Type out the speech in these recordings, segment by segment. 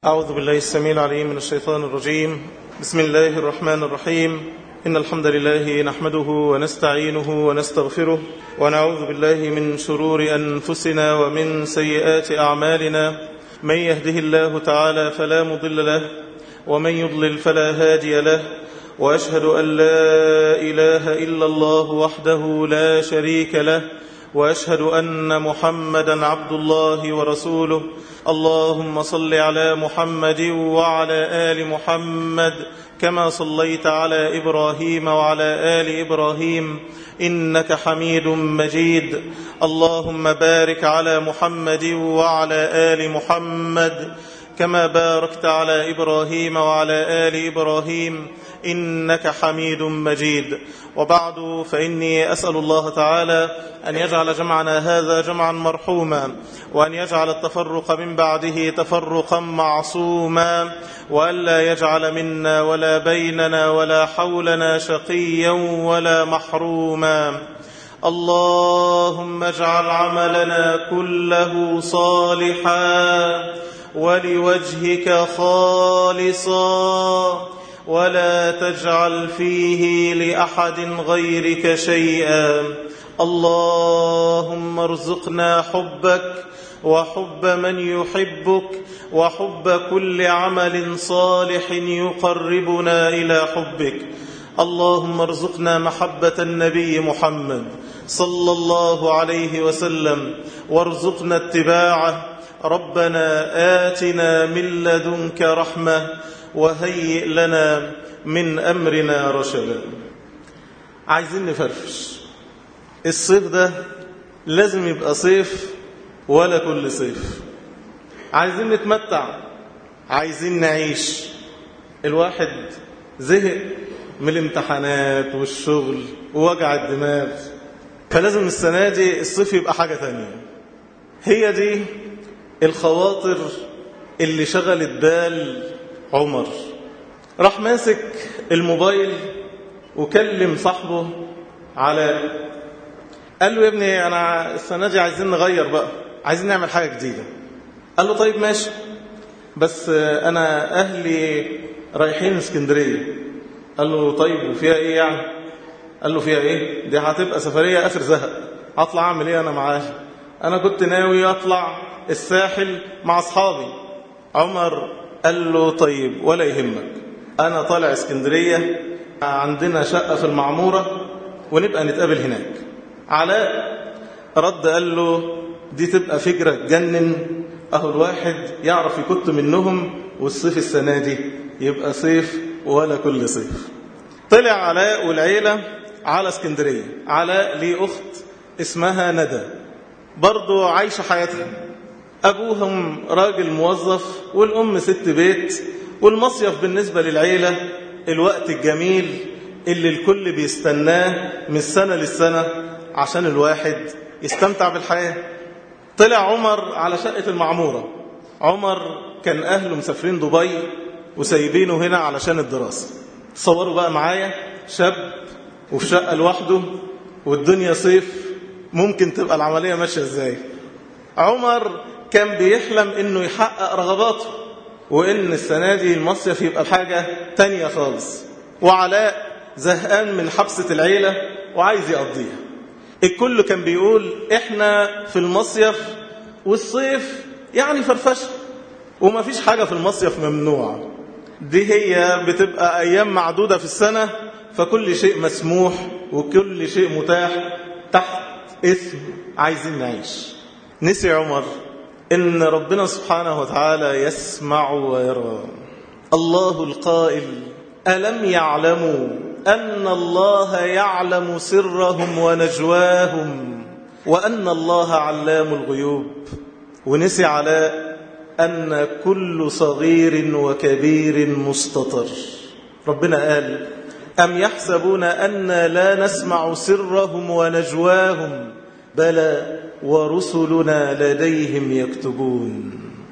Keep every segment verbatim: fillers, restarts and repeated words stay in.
أعوذ بالله السميع العليم من الشيطان الرجيم. بسم الله الرحمن الرحيم. إن الحمد لله نحمده ونستعينه ونستغفره ونعوذ بالله من شرور أنفسنا ومن سيئات أعمالنا. من يهده الله تعالى فلا مضل له ومن يضلل فلا هادي له، وأشهد أن لا إله إلا الله وحده لا شريك له، وأشهد أن محمدا عبد الله ورسوله. اللهم صل على محمد وعلى آل محمد كما صليت على إبراهيم وعلى آل إبراهيم إنك حميد مجيد. اللهم بارك على محمد وعلى آل محمد كما باركت على إبراهيم وعلى آل إبراهيم إنك حميد مجيد. وبعد، فإني أسأل الله تعالى أن يجعل جمعنا هذا جمعا مرحوما، وأن يجعل التفرق من بعده تفرقا معصوما، وألا يجعل منا ولا بيننا ولا حولنا شقيا ولا محروما. اللهم اجعل عملنا كله صالحا ولوجهك خالصا، ولا تجعل فيه لأحد غيرك شيئا. اللهم ارزقنا حبك وحب من يحبك وحب كل عمل صالح يقربنا إلى حبك. اللهم ارزقنا محبة النبي محمد صلى الله عليه وسلم، وارزقنا اتباعه. ربنا آتنا من لدنك رحمة وهيئ لنا من أمرنا رشدا. عايزين نفرفش. الصيف ده لازم يبقى صيف ولا كل صيف. عايزين نتمتع، عايزين نعيش. الواحد زهق من الامتحانات والشغل ووجع الدماغ، فلازم السنة دي الصيف يبقى حاجة تانية. هي دي الخواطر اللي شغلت بال عمر. راح ماسك الموبايل وكلم صاحبه علاء، قال له يا ابني أنا السنة دي عايزين نغير بقى، عايزين نعمل حاجة جديدة. قال له طيب ماشي، بس أنا أهلي رايحين اسكندرية. قال له طيب وفيها إيه يعني؟ قال له فيها إيه؟ دي هتبقى سفرية آخر زهق، هطلع أعمل إيه أنا معاه؟ أنا كنت ناوي أطلع الساحل مع أصحابي. عمر قال له طيب ولا يهمك، أنا طالع اسكندرية، عندنا شقة في المعمورة ونبقى نتقابل هناك. علاء رد قال له دي تبقى فكرة تجنن، أهو الواحد يعرف يكت منهم، والصيف السنة دي يبقى صيف ولا كل صيف. طلع علاء والعيلة على اسكندرية. علاء ليه أخت اسمها ندى، برضو عايشة حياتها. أبوهم راجل موظف والأم ست بيت، والمصيف بالنسبة للعيلة الوقت الجميل اللي الكل بيستناه من السنة للسنة عشان الواحد يستمتع بالحياة. طلع عمر على شقة المعمورة. عمر كان أهله مسافرين دبي وسايبينه هنا علشان الدراسة. تصوروا بقى معايا شاب وفي شقة لوحده والدنيا صيف، ممكن تبقى العملية ماشية ازاي؟ عمر كان بيحلم انه يحقق رغباته، وان السنة دي المصيف يبقى حاجة تانية خالص. وعلاء زهقان من حبسة العيلة وعايز يقضيها. الكل كان بيقول احنا في المصيف، والصيف يعني فرفشة، وما فيش حاجة في المصيف ممنوعة. دي هي بتبقى ايام معدودة في السنة، فكل شيء مسموح وكل شيء متاح تحت اسم عايزين نعيش. نسي عمر إن ربنا سبحانه وتعالى يسمع ويرى. الله القائل ألم يعلموا أن الله يعلم سرهم ونجواهم وأن الله علام الغيوب. ونسي على أن كل صغير وكبير مستطر. ربنا قال أم يحسبون أن لا نسمع سرهم ونجواهم بلى ورسلنا لديهم يكتبون.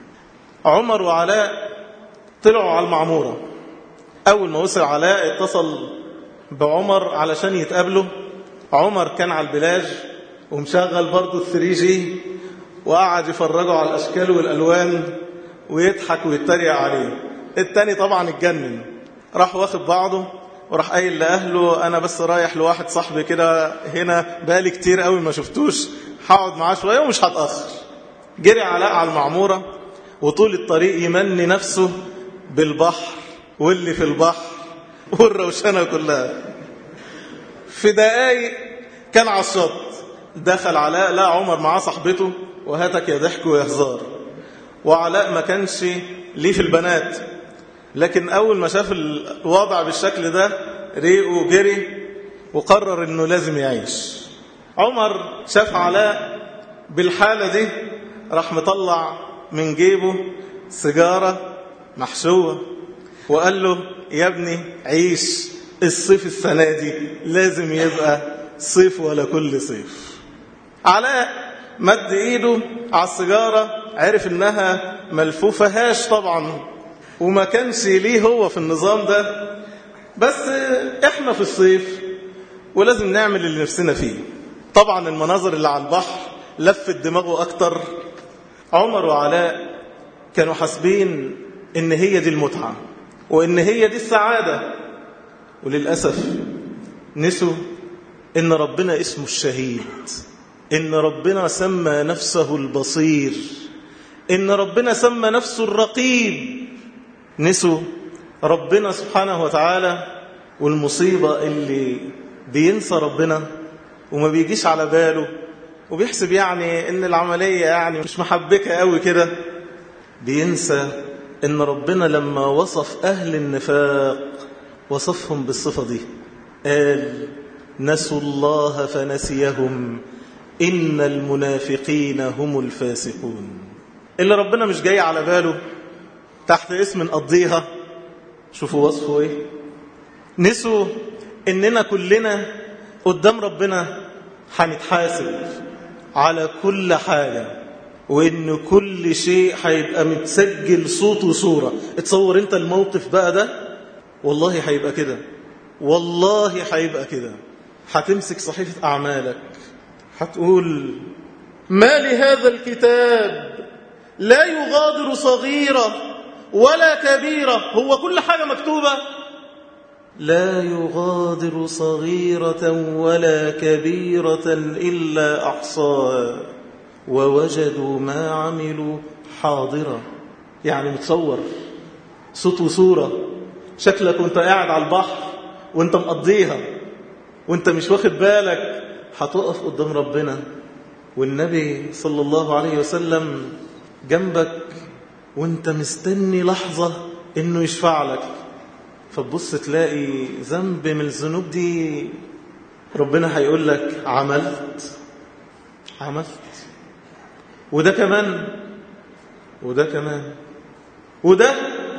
عمر وعلاء طلعوا على المعمورة. أول ما وصل علاء اتصل بعمر علشان يتقابلوا. عمر كان على البلاج ومشغل برضو الثري جي، وقعد يفرجوا على الأشكال والألوان ويضحك ويتريق عليه. التاني طبعا اتجنن، راح واخد بعضه وراح قايل لأهله أنا بس رايح لواحد صاحبي كده هنا بقالي كتير قوي ما شفتوش، هقعد معاه شوية ومش هتأخر. جري علاء على المعمورة، وطول الطريق يمني نفسه بالبحر واللي في البحر والروشنة كلها. في دقايق كان على الشط، دخل علاء لا عمر معاه صاحبته وهاتك يا ضحك ويا هزار. وعلاء ما كانش ليه في البنات، لكن أول ما شاف الوضع بالشكل ده ريقه وجري وقرر أنه لازم يعيش. عمر شاف علاء بالحالة دي، راح مطلع من جيبه سيجارة محشوة وقال له يا ابني عيش، الصيف السنة دي لازم يبقى صيف ولا كل صيف. علاء مد ايده على السيجارة، عرف انها ملفوفة هاش طبعا، وما كانش ليه هو في النظام ده، بس احنا في الصيف ولازم نعمل اللي نفسنا فيه. طبعا المناظر اللي على البحر لفت دماغه اكتر. عمر وعلاء كانوا حاسبين ان هي دي المتعة وان هي دي السعادة، وللأسف نسوا ان ربنا اسمه الشهيد، ان ربنا سمى نفسه البصير، ان ربنا سمى نفسه الرقيب. نسوا ربنا سبحانه وتعالى. والمصيبة اللي بينسى ربنا وما بيجيش على باله وبيحسب يعني ان العملية يعني مش محبكة قوي كده، بينسى ان ربنا لما وصف اهل النفاق وصفهم بالصفة دي، قال نسوا الله فنسيهم إن المنافقين هم الفاسقون. اللي ربنا مش جاي على باله تحت اسم نقضيها، شوفوا وصفه ايه. نسوا اننا كلنا قدام ربنا هنتحاسب على كل حاجة، وان كل شيء هيبقى متسجل صوت وصورة. اتصور انت الموقف بقى ده، والله هيبقى كده، والله هيبقى كده. هتمسك صحيفة أعمالك هتقول ما لهذا الكتاب لا يغادر صغيرة ولا كبيرة. هو كل حاجة مكتوبة، لا يغادر صغيرة ولا كبيرة إلا أحصاها ووجدوا ما عملوا حاضرة. يعني متصور صوت وصورة، شكلك وانت قاعد على البحر وانت مقضيها وانت مش واخد بالك، هتقف قدام ربنا والنبي صلى الله عليه وسلم جنبك وانت مستني لحظة انه يشفع لك، فتبص تلاقي ذنب من الذنوب دي ربنا هيقول لك عملت عملت وده كمان وده كمان وده.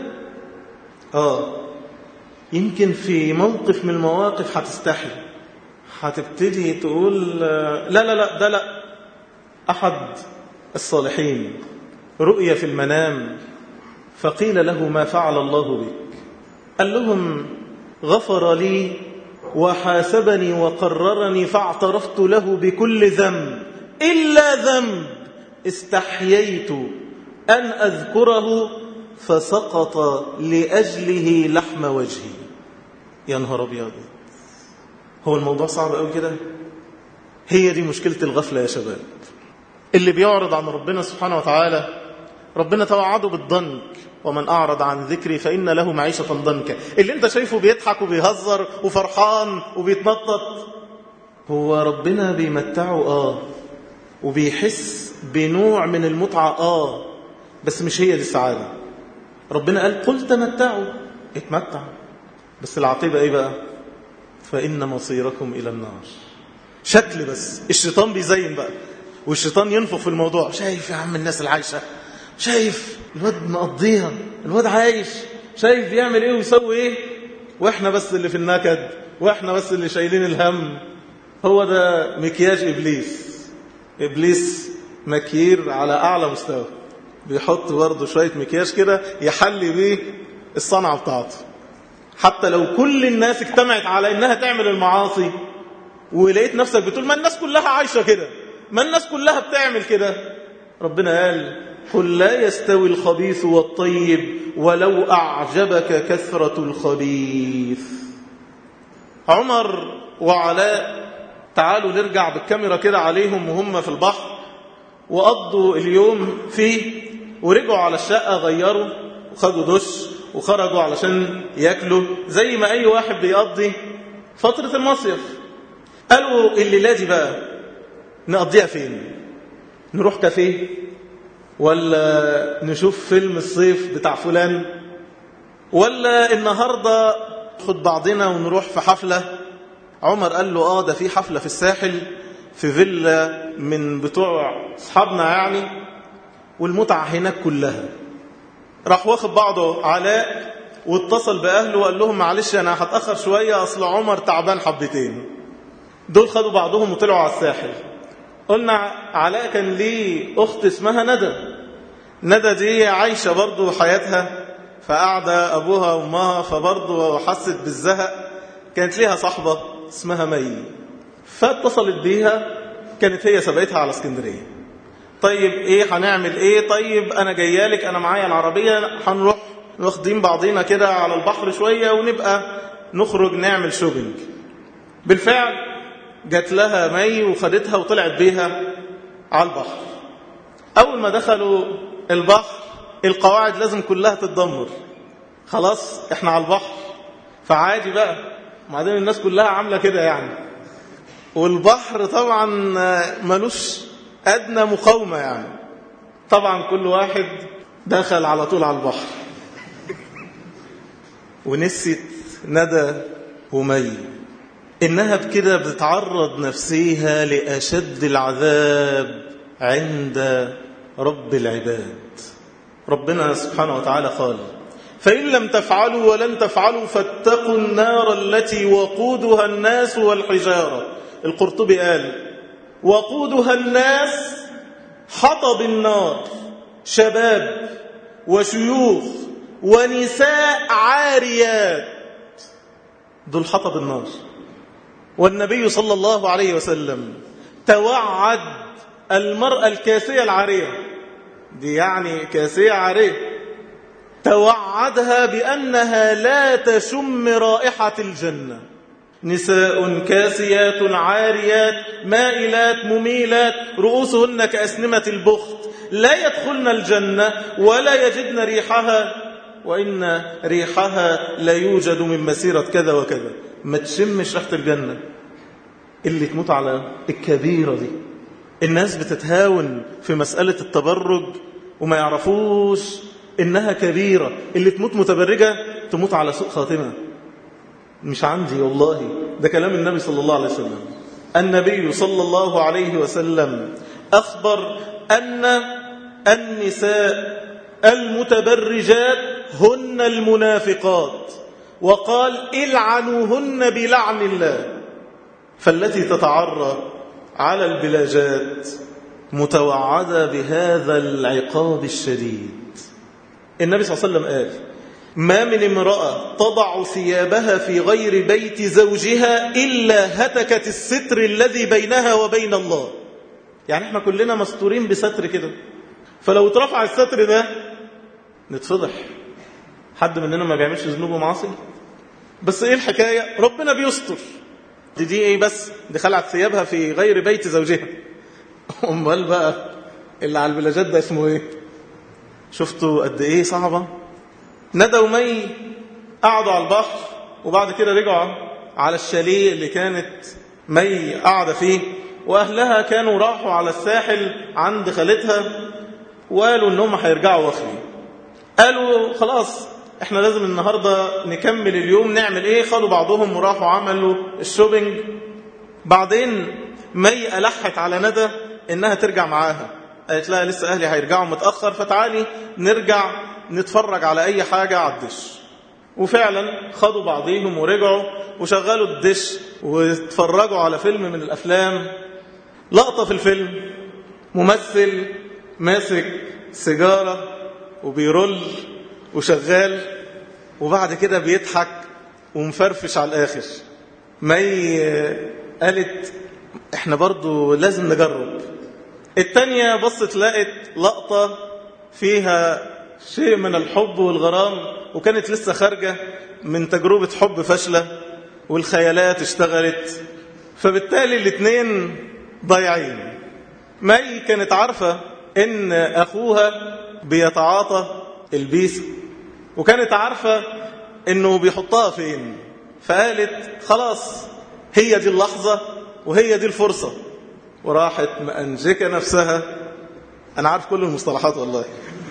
آه يمكن في موقف من المواقف هتستحي، هتبتدي تقول لا لا لا ده لا. أحد الصالحين رؤيا في المنام فقيل له ما فعل الله بك؟ قال لهم غفر لي وحاسبني وقررني فاعترفت له بكل ذنب إلا ذنب استحييت أن أذكره فسقط لأجله لحم وجهي. يا نهار أبيض، هو الموضوع صعب قوي كده؟ هي دي مشكلة الغفلة يا شباب. اللي بيعرض عن ربنا سبحانه وتعالى ربنا توعده بالضنك، ومن أعرض عن ذكري فإن له معيشة ضنكا. اللي انت شايفه بيضحك وبيهزر وفرحان وبيتنطط، هو ربنا بيمتعه آه وبيحس بنوع من المتعة آه بس مش هي دي السعادة. ربنا قال قل تمتعوا، اتمتع، بس العاقبة ايه بقى؟ فإن مصيركم إلى النار. شكل بس الشيطان بيزين بقى، والشيطان ينفخ في الموضوع. شايف يا عم الناس العايشة، شايف الواد مقضيها، الواد عايش، شايف بيعمل ايه ويسوي ايه، واحنا بس اللي في النكد، واحنا بس اللي شايلين الهم. هو ده مكياج إبليس. إبليس مكير على أعلى مستوى، بيحط برضه شوية مكياج كده يحلي بيه الصنعة بتاعته. حتى لو كل الناس اجتمعت على إنها تعمل المعاصي ولقيت نفسك بتقول ما الناس كلها عايشة كده، ما الناس كلها بتعمل كده، ربنا قال قل لا يستوي الخبيث والطيب ولو أعجبك كثرة الخبيث. عمر وعلاء تعالوا نرجع بالكاميرا كده عليهم وهم في البحر، وقضوا اليوم فيه، ورجعوا على الشقة غيروا وخدوا دش وخرجوا علشان يأكلوا زي ما أي واحد بيقضي فترة المصيف. قالوا الليلة دي بقى نقضيها فين؟ نروح كافيه ولا نشوف فيلم الصيف بتاع فلان، ولا النهاردة خد بعضنا ونروح في حفلة؟ عمر قال له آه ده في حفلة في الساحل في فيلا من بتوع أصحابنا يعني، والمتعة هناك كلها. راح واخد بعضه علاء واتصل بأهله وقال لهم معلش أنا هتأخر شوية أصل عمر تعبان حبتين. دول خدوا بعضهم وطلعوا على الساحل. قلنا علاء كان ليه أخت اسمها ندى، ندى دي عايشة برضو حياتها، فقعدة أبوها وأمها فبرضو حست بالزهق. كانت ليها صاحبة اسمها مي، فاتصلت بيها، كانت هي سبقتها على اسكندرية. طيب ايه هنعمل ايه؟ طيب انا جايالك، انا معايا العربية، هنروح واخدين بعضينا كده على البحر شوية ونبقى نخرج نعمل شوبينج. بالفعل جات لها مي وخدتها وطلعت بيها على البحر. اول ما دخلوا البحر القواعد لازم كلها تتدمر، خلاص احنا على البحر فعادي بقى، وبعدين الناس كلها عاملة كده يعني، والبحر طبعا ملوش أدنى مقاومة يعني. طبعا كل واحد دخل على طول على البحر، ونسيت ندى ومي إنها بكده بتعرض نفسيها لأشد العذاب عند رب العباد. ربنا سبحانه وتعالى قال فإن لم تفعلوا ولن تفعلوا فاتقوا النار التي وقودها الناس والحجارة. القرطبي قال وقودها الناس حطب النار، شباب وشيوخ ونساء عاريات، دول حطب النار. والنبي صلى الله عليه وسلم توعد المرأة الكاسية العارية، دي يعني كاسية عارية، توعدها بأنها لا تشم رائحة الجنة. نساء كاسيات عاريات مائلات مميلات رؤوسهن كأسنمة البخت لا يدخلن الجنة ولا يجدن ريحها، وإن ريحها لا يوجد من مسيرة كذا وكذا. ما تشمش ريحة الجنة. اللي تموت على الكبيرة دي. الناس بتتهاون في مسألة التبرج وما يعرفوش إنها كبيرة. اللي تموت متبرجة تموت على سوء خاتمة. مش عندي والله، ده كلام النبي صلى الله عليه وسلم. النبي صلى الله عليه وسلم أخبر أن النساء المتبرجات هن المنافقات، وقال العنوهن بلعن الله. فالتي تتعرى على البلاجات متوعدة بهذا العقاب الشديد. النبي صلى الله عليه وسلم قال ما من امرأة تضع ثيابها في غير بيت زوجها إلا هتكت الستر الذي بينها وبين الله. يعني احنا كلنا مستورين بستر كده، فلو اترفع الستر ده نتفضح. حد مننا ما بيعملش ذنوب ومعاصي؟ بس ايه الحكاية؟ ربنا بيستر. دي, دي ايه بس؟ دي خلعت ثيابها في غير بيت زوجها. امال بقى اللي على البلاجات ده اسمه ايه؟ شفتوا قد ايه صعبة؟ ندى ومي قعدوا على البحر، وبعد كده رجعوا على الشاليه اللي كانت مي قاعدة فيه، وأهلها كانوا راحوا على الساحل عند خالتها، وقالوا إنهم هيرجعوا وخلي. قالوا خلاص احنا لازم النهاردة نكمل اليوم، نعمل ايه؟ خدوا بعضهم وراحوا عملوا الشوبينج. بعدين مي ألحت على ندى إنها ترجع معاها، قالت لها لسه أهلي هيرجعوا متأخر، فتعالي نرجع نتفرج على أي حاجة على الدش. وفعلا خدوا بعضهم ورجعوا وشغلوا الدش واتفرجوا على فيلم من الأفلام. لقطة في الفيلم ممثل ماسك سيجارة وبيرول وشغال، وبعد كده بيضحك ومفرفش على الآخر. مي قالت احنا برضو لازم نجرب. التانية بصت لقت لقطة فيها شيء من الحب والغرام، وكانت لسه خارجة من تجربة حب فاشلة والخيالات اشتغلت، فبالتالي الاثنين ضايعين. مي كانت عارفة ان اخوها بيتعاطى البيس، وكانت عارفة انه بيحطها فين، فقالت خلاص هي دي اللحظة وهي دي الفرصة، وراحت مأنجكة نفسها. انا عارف كل المصطلحات والله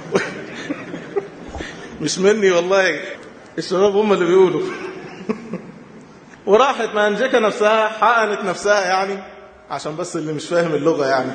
مش مني والله، الشباب هم اللي بيقولوا وراحت مأنجكة نفسها، حقنت نفسها يعني، عشان بس اللي مش فاهم اللغة يعني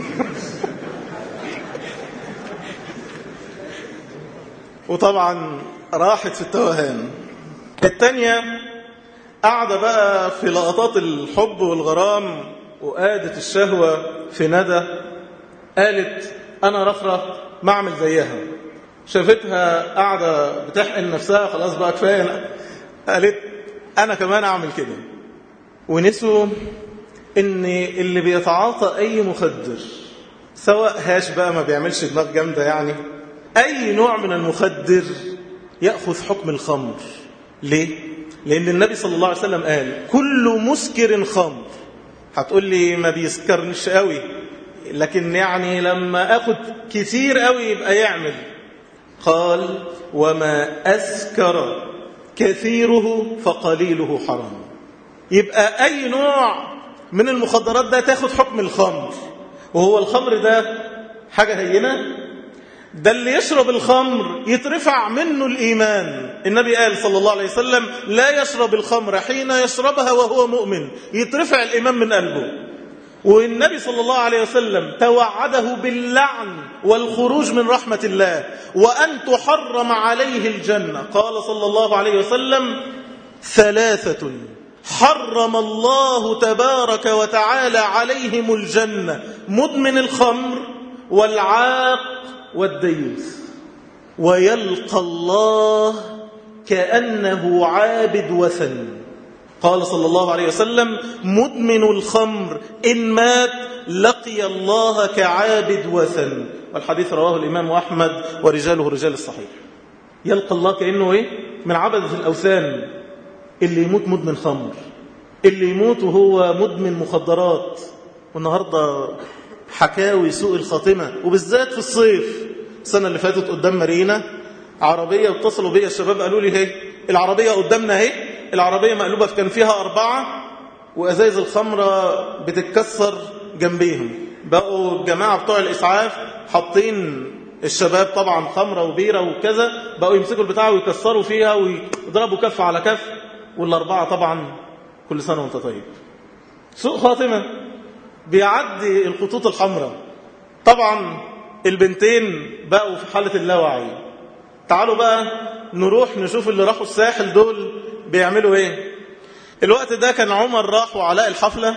وطبعا راحت في التوهان. التانية قاعدة بقى في لقطات الحب والغرام وقادت الشهوة في ندى، قالت أنا رخرة ما أعمل زيها. شافتها قاعدة بتحقن نفسها، خلاص بقى كفاية، قالت أنا كمان أعمل كده. ونسوا إن اللي بيتعاطى أي مخدر، سواء هاش بقى ما بيعملش دماغ جامدة يعني، أي نوع من المخدر يأخذ حكم الخمر. ليه؟ لأن النبي صلى الله عليه وسلم قال كل مسكر خمر. هتقول لي ما بيسكرنش قوي، لكن يعني لما أخذ كثير قوي يبقى يعمل. قال وما أسكر كثيره فقليله حرام. يبقى أي نوع من المخدرات ده تاخد حكم الخمر. وهو الخمر ده حاجة هينة؟ ده اللي يشرب الخمر يترفع منه الإيمان. النبي قال صلى الله عليه وسلم لا يشرب الخمر حين يشربها وهو مؤمن، يترفع الإيمان من قلبه. والنبي صلى الله عليه وسلم توعده باللعن والخروج من رحمة الله، وأن تحرم عليه الجنة. قال صلى الله عليه وسلم ثلاثة حرم الله تبارك وتعالى عليهم الجنة: مدمن الخمر والعاق والديوث. ويلقى الله كأنه عابد وثن. قال صلى الله عليه وسلم مدمن الخمر إن مات لقي الله كعابد وثن. والحديث رواه الإمام أحمد ورجاله رجال الصحيح. يلقى الله كأنه إيه؟ من عبدة الأوثان. اللي يموت مدمن خمر، اللي يموت وهو مدمن مخدرات. والنهاردة حكاوي سوء الخاتمة، وبالذات في الصيف. السنة اللي فاتت قدام مارينا عربية، اتصلوا بي الشباب قالوا لي هي العربية قدامنا هي، العربية مقلوبة كان فيها أربعة وأزايز الخمرة بتتكسر جنبيهم. بقوا الجماعة بتوع الإسعاف حاطين الشباب طبعا خمرة وبيرة وكذا، بقوا يمسكوا البتاعة ويكسروا فيها ويضربوا كف على كف. والأربعة طبعا كل سنة وانت طيب. سوء خاتمة بيعدي الخطوط الحمراء. طبعا البنتين بقوا في حالة اللاوعي. تعالوا بقى نروح نشوف اللي راحوا الساحل دول بيعملوا ايه. الوقت ده كان عمر راح وعلاء الحفلة.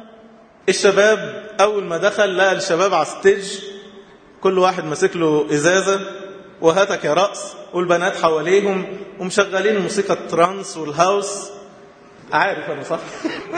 الشباب أول ما دخل لقى الشباب على الستيج، كل واحد ماسك له إزازة وهاتك يا رأس، والبنات حواليهم ومشغلين موسيقى الترانس والهاوس. عارف أنا صح؟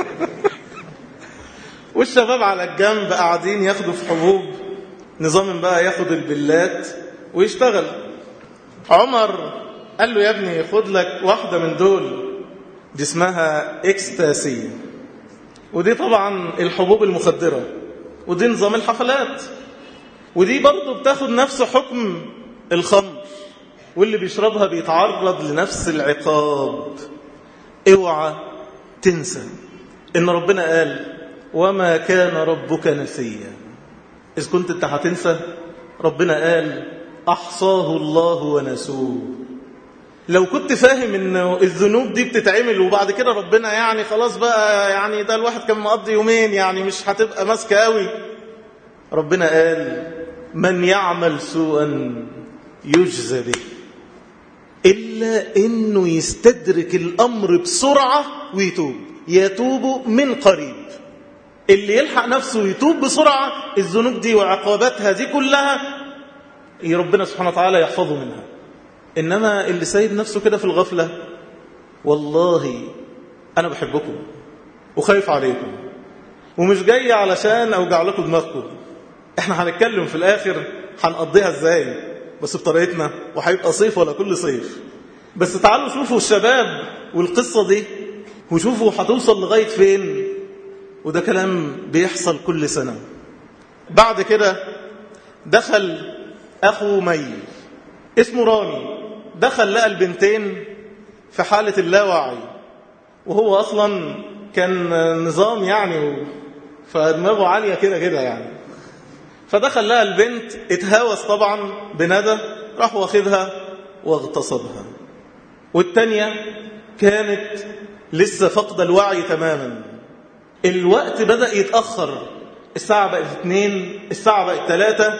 والشباب على الجنب قاعدين ياخدوا في حبوب، نظام بقى ياخد البلات ويشتغل. عمر قال له يا ابني خد لك واحدة من دول، دي اسمها اكستاسي، ودي طبعا الحبوب المخدرة، ودي نظام الحفلات، ودي برضو بتاخد نفس حكم الخمر، واللي بيشربها بيتعرض لنفس العقاب. اوعى تنسى ان ربنا قال وما كان ربك نسيا. إذ كنت انت هتنسى، ربنا قال أحصاه الله ونسوه. لو كنت فاهم ان الذنوب دي بتتعمل وبعد كده ربنا يعني خلاص بقى، يعني ده الواحد كان مقضي يومين يعني مش هتبقى ماسكه قوي. ربنا قال من يعمل سوءا يجزى به، إلا إنه يستدرك الأمر بسرعة ويتوب. يتوب من قريب. اللي يلحق نفسه يتوب بسرعة الذنوب دي وعقاباتها دي كلها ربنا سبحانه وتعالى يحفظه منها. إنما اللي سايب نفسه كده في الغفلة، والله أنا بحبكم وخايف عليكم ومش جاي علشان أوجع لكم دماغكم. إحنا هنتكلم في الآخر هنقضيها إزاي. بس بطريقتنا، وهيبقى صيف ولا كل صيف. بس تعالوا شوفوا الشباب والقصة دي وشوفوا هتوصل لغاية فين. وده كلام بيحصل كل سنة. بعد كده دخل أخو مي اسمه رامي، دخل لقى البنتين في حالة اللاوعي، وهو أصلا كان نظام يعني فدماغه عالية كده كده يعني. فدخل لقى البنت اتهاوس طبعا بندى، راح واخدها واغتصبها. والتانية كانت لسه فقد الوعي تماما. الوقت بدأ يتأخر، الساعة بقت اتنين، الساعة بقت تلاتة.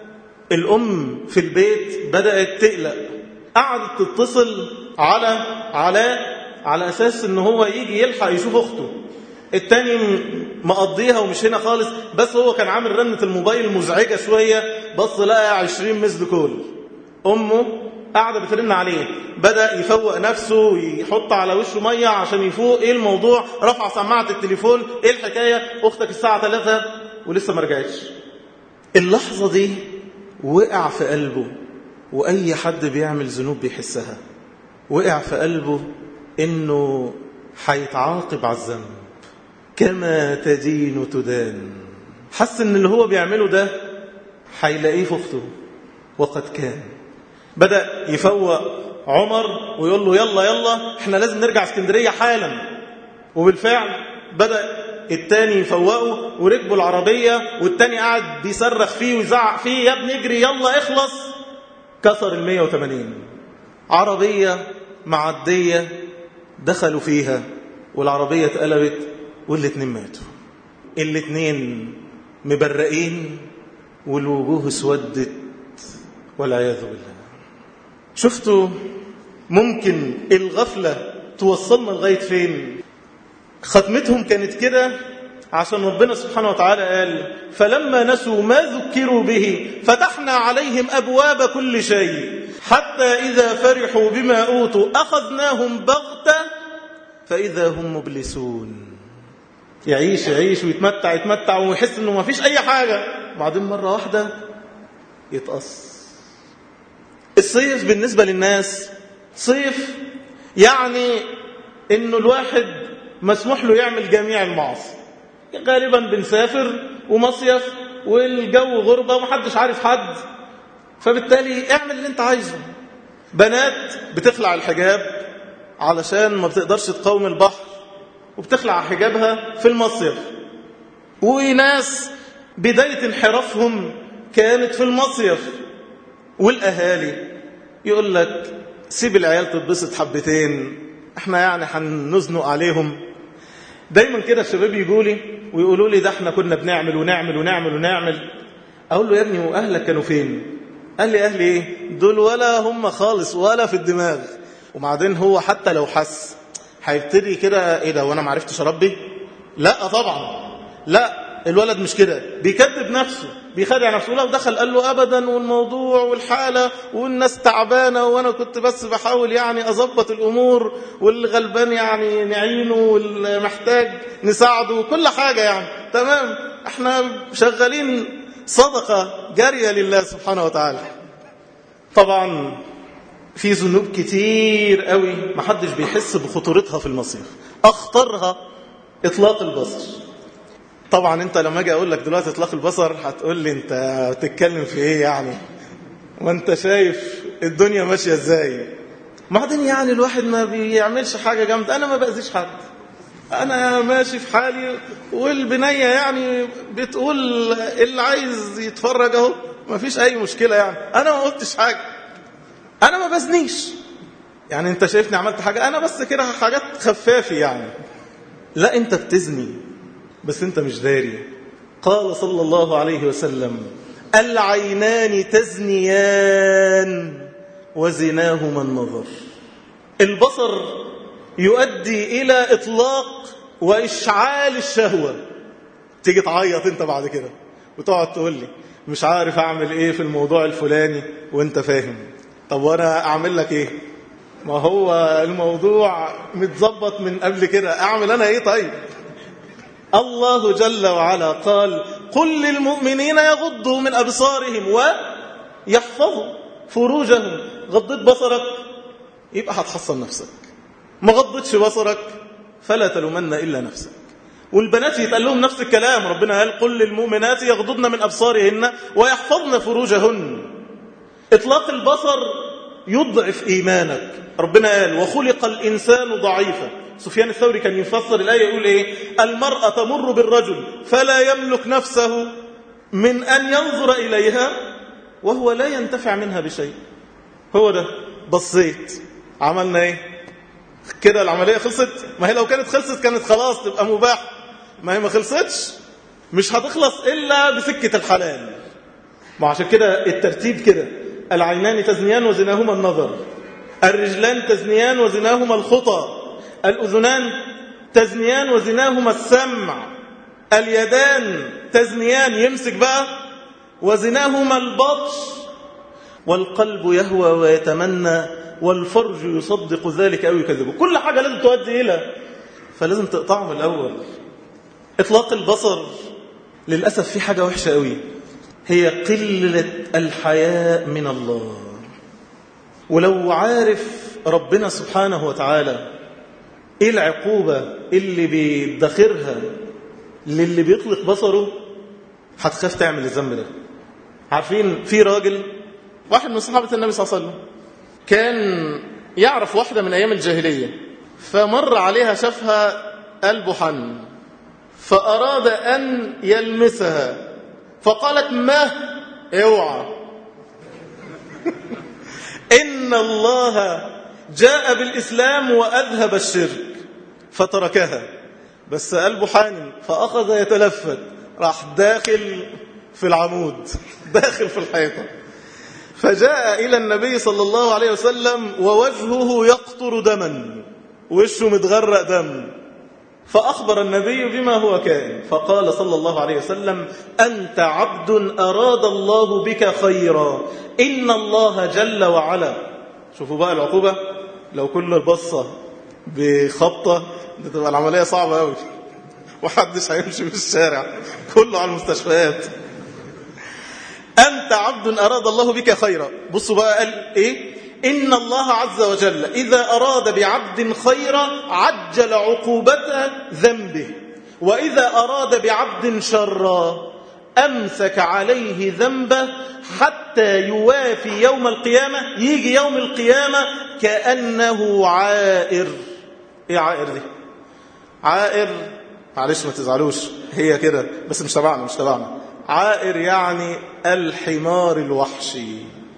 الأم في البيت بدأت تقلق، قعدت تتصل على علاء على أساس إن هو يجي يلحق يشوف أخته. التاني مقضيها ومش هنا خالص، بس هو كان عامل رنة الموبايل مزعجة شوية، بص لقى عشرين مسد كول. أمه قاعدة بترن عليه، بدأ يفوق نفسه ويحط على وشه مية عشان يفوق. ايه الموضوع؟ رفع سماعة التليفون، ايه الحكاية؟ اختك الساعة ثلاثة ولسه ما رجعتش. اللحظة دي وقع في قلبه، وأي حد بيعمل ذنوب بيحسها، وقع في قلبه إنه هيتعاقب على الذنب كما تدين تدان. حس إن اللي هو بيعمله ده هيلاقيه في أخته، وقد كان. بدأ يفوق عمر ويقول له يلا يلا احنا لازم نرجع اسكندرية حالا. وبالفعل بدأ التاني يفوقه وركبوا العربية، والتاني قاعد بيصرخ فيه ويزعق فيه يا ابني اجري يلا اخلص. كسر المية وثمانين. عربية معدية دخلوا فيها والعربية اتقلبت والاتنين ماتوا. الاتنين مبرقين والوجوه اسودت والعياذ بالله. شفتوا ممكن الغفلة توصلنا لغاية فين؟ ختمتهم كانت كده عشان ربنا سبحانه وتعالى قال فلما نسوا ما ذكروا به فتحنا عليهم أبواب كل شيء حتى إذا فرحوا بما أوتوا أخذناهم بغتة فإذا هم مبلسون. يعيش يعيش ويتمتع يتمتع ويحس إنه ما فيش أي حاجة، بعدين مرة واحدة يتقص. الصيف بالنسبة للناس صيف يعني إنه الواحد مسموح له يعمل جميع المعاصي. غالبا بنسافر ومصيف والجو غربة ومحدش عارف حد، فبالتالي اعمل اللي انت عايزه. بنات بتخلع الحجاب علشان ما بتقدرش تقاوم البحر وبتخلع حجابها في المصيف، وناس بداية انحرافهم كانت في المصيف. والأهالي يقول لك سيب العيال تتبسط حبتين، احنا يعني هنزنق عليهم. دايما كده الشباب يجوا لي ويقولوا لي ده احنا كنا بنعمل ونعمل ونعمل ونعمل. اقول له يا ابني واهلك كانوا فين؟ قال لي اهلي ايه دول ولا هم خالص ولا في الدماغ. وبعدين هو حتى لو حس هيبتدي كده ايه ده وانا ما عرفتش اربي؟ لا طبعا لا، الولد مش كده، بيكذب نفسه بيخدع نفسه. لو دخل قال له ابدا والموضوع والحاله والناس تعبانه وانا كنت بس بحاول يعني اظبط الامور، والغلبان يعني نعينه والمحتاج نساعده وكل حاجه يعني تمام، احنا شغالين صدقه جاريه لله سبحانه وتعالى. طبعا في ذنوب كتير قوي محدش بيحس بخطورتها في المصيف. اخطرها اطلاق البصر. طبعا انت لما اجي اقول لك دلوقتي اطلاق البصر هتقول لي انت بتتكلم في ايه يعني، وانت شايف الدنيا ماشيه ازاي. بعدين يعني الواحد ما بيعملش حاجه جامده، انا ما باذيش حد، انا ماشي في حالي والبنيه يعني بتقول اللي عايز يتفرج اهو ما فيش اي مشكله يعني، انا ما قلتش حاجه، انا ما بزنيش يعني. انت شايفني عملت حاجه؟ انا بس كده حاجات خفافي يعني. لا انت بتزني بس انت مش داري. قال صلى الله عليه وسلم العينان تزنيان وزناهما النظر. البصر يؤدي إلى إطلاق وإشعال الشهوة. تيجي تعيط انت بعد كده وتقعد تقول لي مش عارف أعمل إيه في الموضوع الفلاني وانت فاهم. طب وأنا أعمل لك إيه؟ ما هو الموضوع متظبط من قبل كده، أعمل أنا إيه طيب؟ الله جل وعلا قال قل للمؤمنين يغضوا من أبصارهم ويحفظوا. فروجهم. غضيت بصرك يبقى هتحصن نفسك، ما غضتش بصرك فلا تلومن إلا نفسك. والبنات يتقال لهم نفس الكلام، ربنا قال قل للمؤمنات يغضضن من أبصارهن ويحفظن فروجهن. إطلاق البصر يضعف إيمانك. ربنا قال وخلق الإنسان ضعيفا. سفيان الثوري كان يفسر الآية يقول إيه؟ المرأة تمر بالرجل فلا يملك نفسه من أن ينظر إليها وهو لا ينتفع منها بشيء. هو ده، بصيت عملنا إيه؟ كده العملية خلصت؟ ما هي لو كانت خلصت كانت خلاص تبقى مباح، ما هي ما خلصتش، مش هتخلص إلا بسكة الحلال. ما عشان كده الترتيب كده، العينان تزنيان وزناهما النظر، الرجلان تزنيان وزناهما الخطى، الأذنان تزنيان وزناهما السمع، اليدان تزنيان يمسك بقى وزناهما البطش، والقلب يهوى ويتمنى والفرج يصدق ذلك أو يكذبه. كل حاجة لازم تؤدي إلى، فلازم تقطعه من الأول. إطلاق البصر للأسف في حاجة وحشة قوي، هي قلة الحياء من الله. ولو عارف ربنا سبحانه وتعالى إيه العقوبة اللي بيدخرها للي بيطلق بصره، هتخاف تعمل الذنب ده. عارفين في راجل واحد من صحابة النبي صلى الله عليه وسلم كان يعرف واحدة من أيام الجاهلية، فمر عليها شافها قلبه حن، فأراد أن يلمسها فقالت ما اوعى إن الله جاء بالإسلام وأذهب الشرك، فتركها. بس قلبه حانن فأخذ يتلفت، راح داخل في العمود، داخل في الحيطة. فجاء إلى النبي صلى الله عليه وسلم ووجهه يقطر دما، وشه متغرق دم. فأخبر النبي بما هو كائن، فقال صلى الله عليه وسلم أنت عبد أراد الله بك خيرا، إن الله جل وعلا. شوفوا بقى العقوبة، لو كل بصة بخبطة تبقى العملية صعبة أوي، وحدش هيمشي في الشارع، كله على المستشفيات. أنت عبد أراد الله بك خيرا. بصوا بقى قال إيه؟ إن الله عز وجل إذا أراد بعبد خيرا عجل عقوبة ذنبه، وإذا أراد بعبد شرا أمسك عليه ذنبه حتى يوافي يوم القيامة. يجي يوم القيامة كأنه عائر. إيه عائر دي؟ عائر، معلش ما تزعلوش، هي كده بس مش تبعنا مش تبعنا. عائر يعني الحمار الوحشي.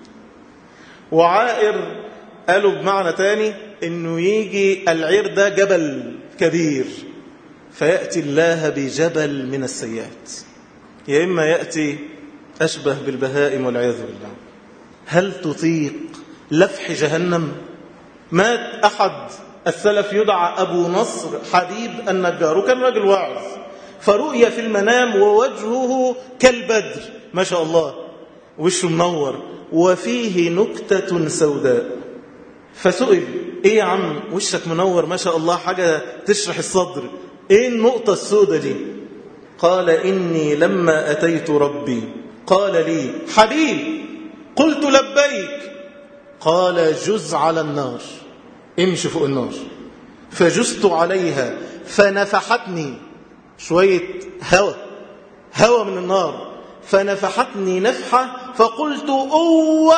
وعائر قالوا بمعنى تاني انه يجي العير ده جبل كبير، فيأتي الله بجبل من السيئات، يا إما يأتي أشبه بالبهائم والعياذ بالله. هل تطيق لفح جهنم؟ مات أحد السلف يدعى أبو نصر حبيب النجار، كان رجل واعظ، فرؤي في المنام ووجهه كالبدر ما شاء الله، وشه منور وفيه نكتة سوداء. فسئل ايه يا عم وشك منور ما شاء الله، حاجة تشرح الصدر، ايه النقطة السوداء دي؟ قال إني لما أتيت ربي قال لي حبيب، قلت لبيك، قال جز على النار، امشي فوق النار. فجزت عليها فنفحتني شوية هوى هوى من النار، فنفحتني نفحة فقلت أوه،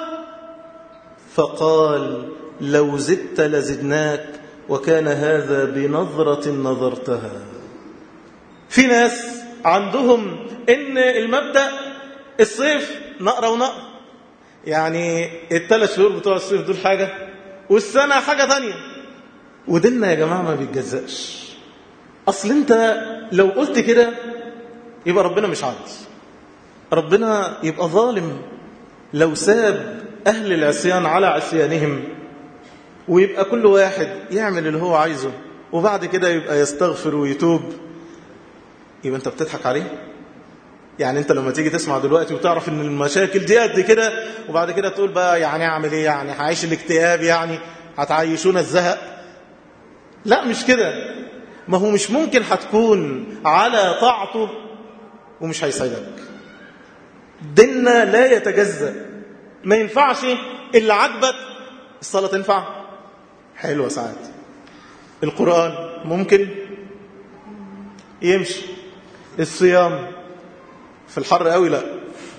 فقال لو زدت لزدناك، وكان هذا بنظرة نظرتها. في ناس عندهم إن المبدأ الصيف نقرة ونقر، يعني الثلاث شهور بتوع الصيف دول حاجة والسنة حاجة تانية. وديننا يا جماعة ما بيتجزأش. أصل أنت لو قلت كده يبقى ربنا مش عادل، ربنا يبقى ظالم لو ساب أهل العصيان على عصيانهم، ويبقى كل واحد يعمل اللي هو عايزه وبعد كده يبقى يستغفر ويتوب. يبقى أنت بتضحك عليه. يعني أنت لما تيجي تسمع دلوقتي وتعرف إن المشاكل دي قد كده، وبعد كده تقول بقى يعني أعمل إيه، يعني هعيش الاكتئاب، يعني هتعيشونا الزهق. لا مش كده، ما هو مش ممكن هتكون على طاعته ومش هيساعدك. ديننا لا يتجزأ، ما ينفعش اللي عجبك. الصلاة تنفع حلوة ساعات، القرآن ممكن يمشي، الصيام في الحر قوي لا،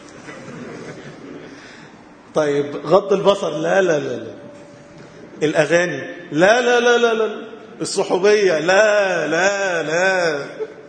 طيب غض البصر لا لا لا لا، الأغاني لا لا لا لا لا، الصحوبية لا لا لا،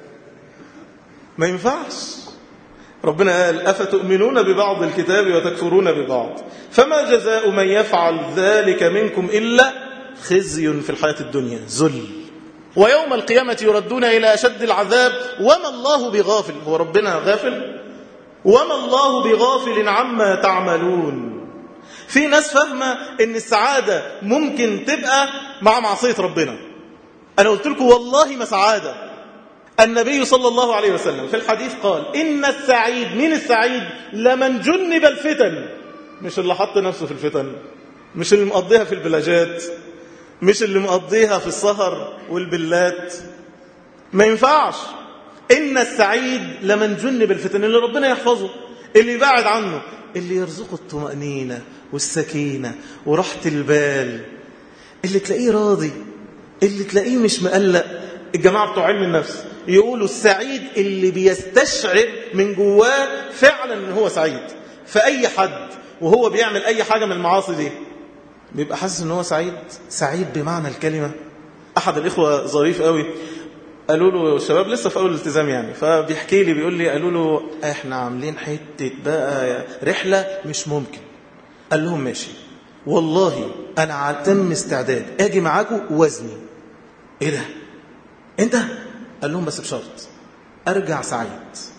ما ينفعش. ربنا قال أفتؤمنون ببعض الكتاب وتكفرون ببعض فما جزاء من يفعل ذلك منكم إلا خزي في الحياة الدنيا ذل ويوم القيامة يردون إلى أشد العذاب وما الله بغافل. هو ربنا غافل؟ وما الله بغافل عما تعملون. في ناس فاهمة ان السعادة ممكن تبقى مع معصية ربنا. أنا قلت لكم والله ما سعادة. النبي صلى الله عليه وسلم في الحديث قال إن السعيد، من السعيد لمن جنب الفتن، مش اللي حط نفسه في الفتن، مش اللي مقضيها في البلاجات، مش اللي مقضيها في السهر والبلات، ما ينفعش. إن السعيد لمن جنب الفتن، اللي ربنا يحفظه، اللي يبعد عنه، اللي يرزقه الطمأنينة والسكينة وراحة البال، اللي تلاقيه راضي، اللي تلاقيه مش مقلق. الجماعة بتوع علم النفس يقولوا السعيد اللي بيستشعر من جواه فعلا ان هو سعيد. فأي حد وهو بيعمل أي حاجة من المعاصي دي بيبقى حاسس ان هو سعيد، سعيد بمعنى الكلمة. أحد الإخوة ظريف قوي، قالوا له الشباب لسه في أول الالتزام يعني، فبيحكي لي بيقول لي قالوا له احنا عاملين حتة بقى رحلة مش ممكن. قال لهم ماشي والله أنا عتم استعداد أجي معاكم وزني. إيه ده أنت؟ قال لهم بس بشرط أرجع سعيد.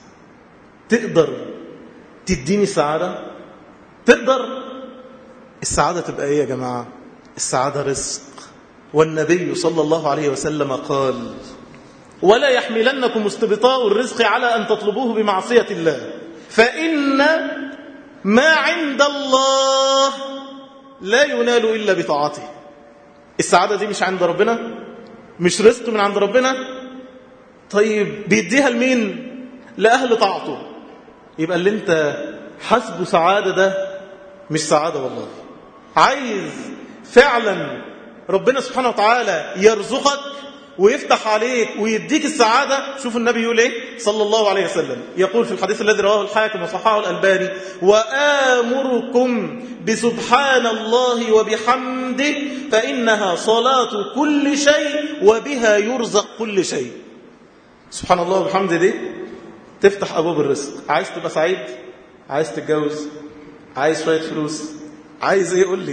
تقدر تديني السعادة؟ تقدر؟ السعادة تبقى إيه يا جماعة؟ السعادة رزق. والنبي صلى الله عليه وسلم قال ولا يحملنكم استبطاء الرزق على أن تطلبوه بمعصية الله فإن ما عند الله لا ينال إلا بطاعته. السعادة دي مش عند ربنا؟ مش رزق من عند ربنا؟ طيب بيديها لمين؟ لأهل طاعته. يبقى اللي انت حسبه سعادة ده مش سعادة والله. عايز فعلا ربنا سبحانه وتعالى يرزقك ويفتح عليك ويديك السعادة. شوف النبي يقول ايه صلى الله عليه وسلم، يقول في الحديث الذي رواه الحاكم وصححه الألباني وآمركم بسبحان الله وبحمده فإنها صلاة كل شيء وبها يرزق كل شيء. سبحان الله وبحمده دي تفتح أبواب الرزق. عايز تبقى سعيد؟ عايز تتجوز؟ عايز شوية فلوس؟ عايز ايه؟ قول لي.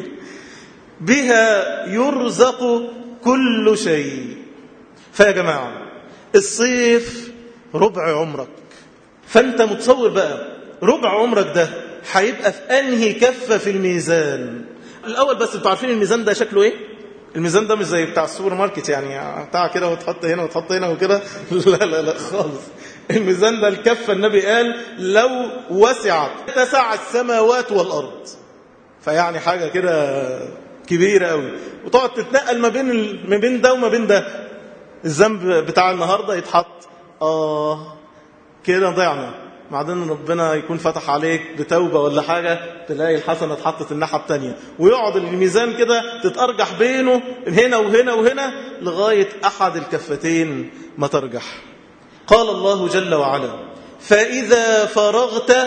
بها يرزق كل شيء. فيا جماعة الصيف ربع عمرك، فانت متصور بقى ربع عمرك ده هيبقى في انهي كفة في الميزان. الاول بس انتوا عارفين الميزان ده شكله ايه؟ الميزان ده مش زي بتاع السوبر ماركت يعني بتاع كده وتحط هنا وتحط هنا وكده، لا لا لا خالص. الميزان ده الكفة النبي قال لو وسعت تسع السماوات والارض، فيعني حاجة كده كبيرة قوي، وتقعد تتنقل ما بين ما بين ده وما بين ده. الذنب بتاع النهاردة يتحط آه كده ضيعنا، بعدين ربنا يكون فتح عليك بتوبة ولا حاجة تلاقي الحسنة اتحطت الناحية التانية، ويقعد الميزان كده تتأرجح بينه هنا وهنا وهنا لغاية أحد الكفتين ما ترجح. قال الله جل وعلا فإذا فرغت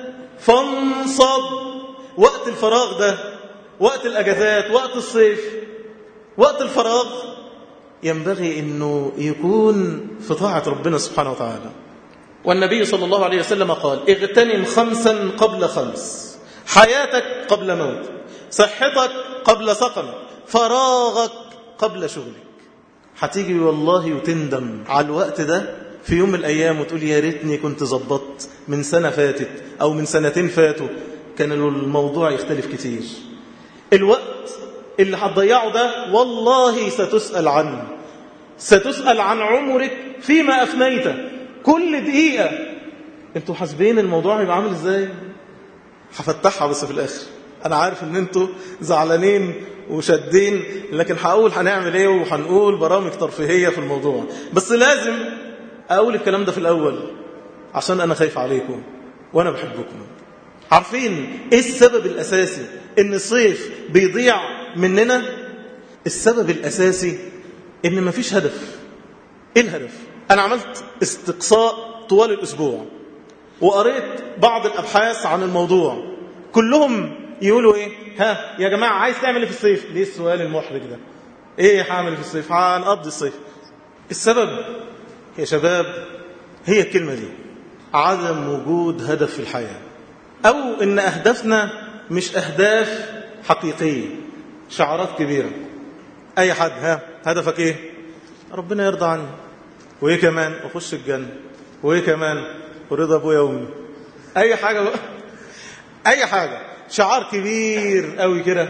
فانصب. وقت الفراغ ده وقت الأجازات، وقت الصيف، وقت الفراغ ينبغي أنه يكون في طاعة ربنا سبحانه وتعالى. والنبي صلى الله عليه وسلم قال اغتنم خمسا قبل خمس، حياتك قبل موت، صحتك قبل سقم، فراغك قبل شغلك. هتيجي والله وتندم على الوقت ده في يوم من الأيام وتقول يا ريتني كنت زبطت من سنة فاتت أو من سنتين فاتوا، كان الموضوع يختلف كتير. الوقت اللي هتضيعه ده والله ستسأل عنه، ستسأل عن عمرك فيما أفنيته. كل دقيقة انتوا حاسبين الموضوع يبقى عامل ازاي؟ هفتحها بس في الآخر. أنا عارف ان انتوا زعلانين وشادين، لكن هقول هنعمل ايه وهنقول برامج ترفيهية في الموضوع، بس لازم أقول الكلام ده في الأول عشان أنا خايف عليكم وأنا بحبكم. عارفين ايه السبب الاساسي ان الصيف بيضيع مننا؟ السبب الاساسي ان مفيش هدف. ايه الهدف؟ انا عملت استقصاء طوال الاسبوع وقريت بعض الابحاث عن الموضوع، كلهم يقولوا ايه؟ ها يا جماعه عايز تعمل ايه في الصيف؟ ليه السؤال المحرج ده؟ ايه هعمل في الصيف؟ هنقضي الصيف. السبب يا شباب هي الكلمه دي، عدم وجود هدف في الحياه، او ان اهدافنا مش اهداف حقيقيه، شعارات كبيره. اي حد ها هدفك ايه؟ ربنا يرضى عني، وايه كمان؟ اخش الجنه، وايه كمان؟ ورضا ابويا وامي. اي حاجه بقى، اي حاجه، شعار كبير قوي كده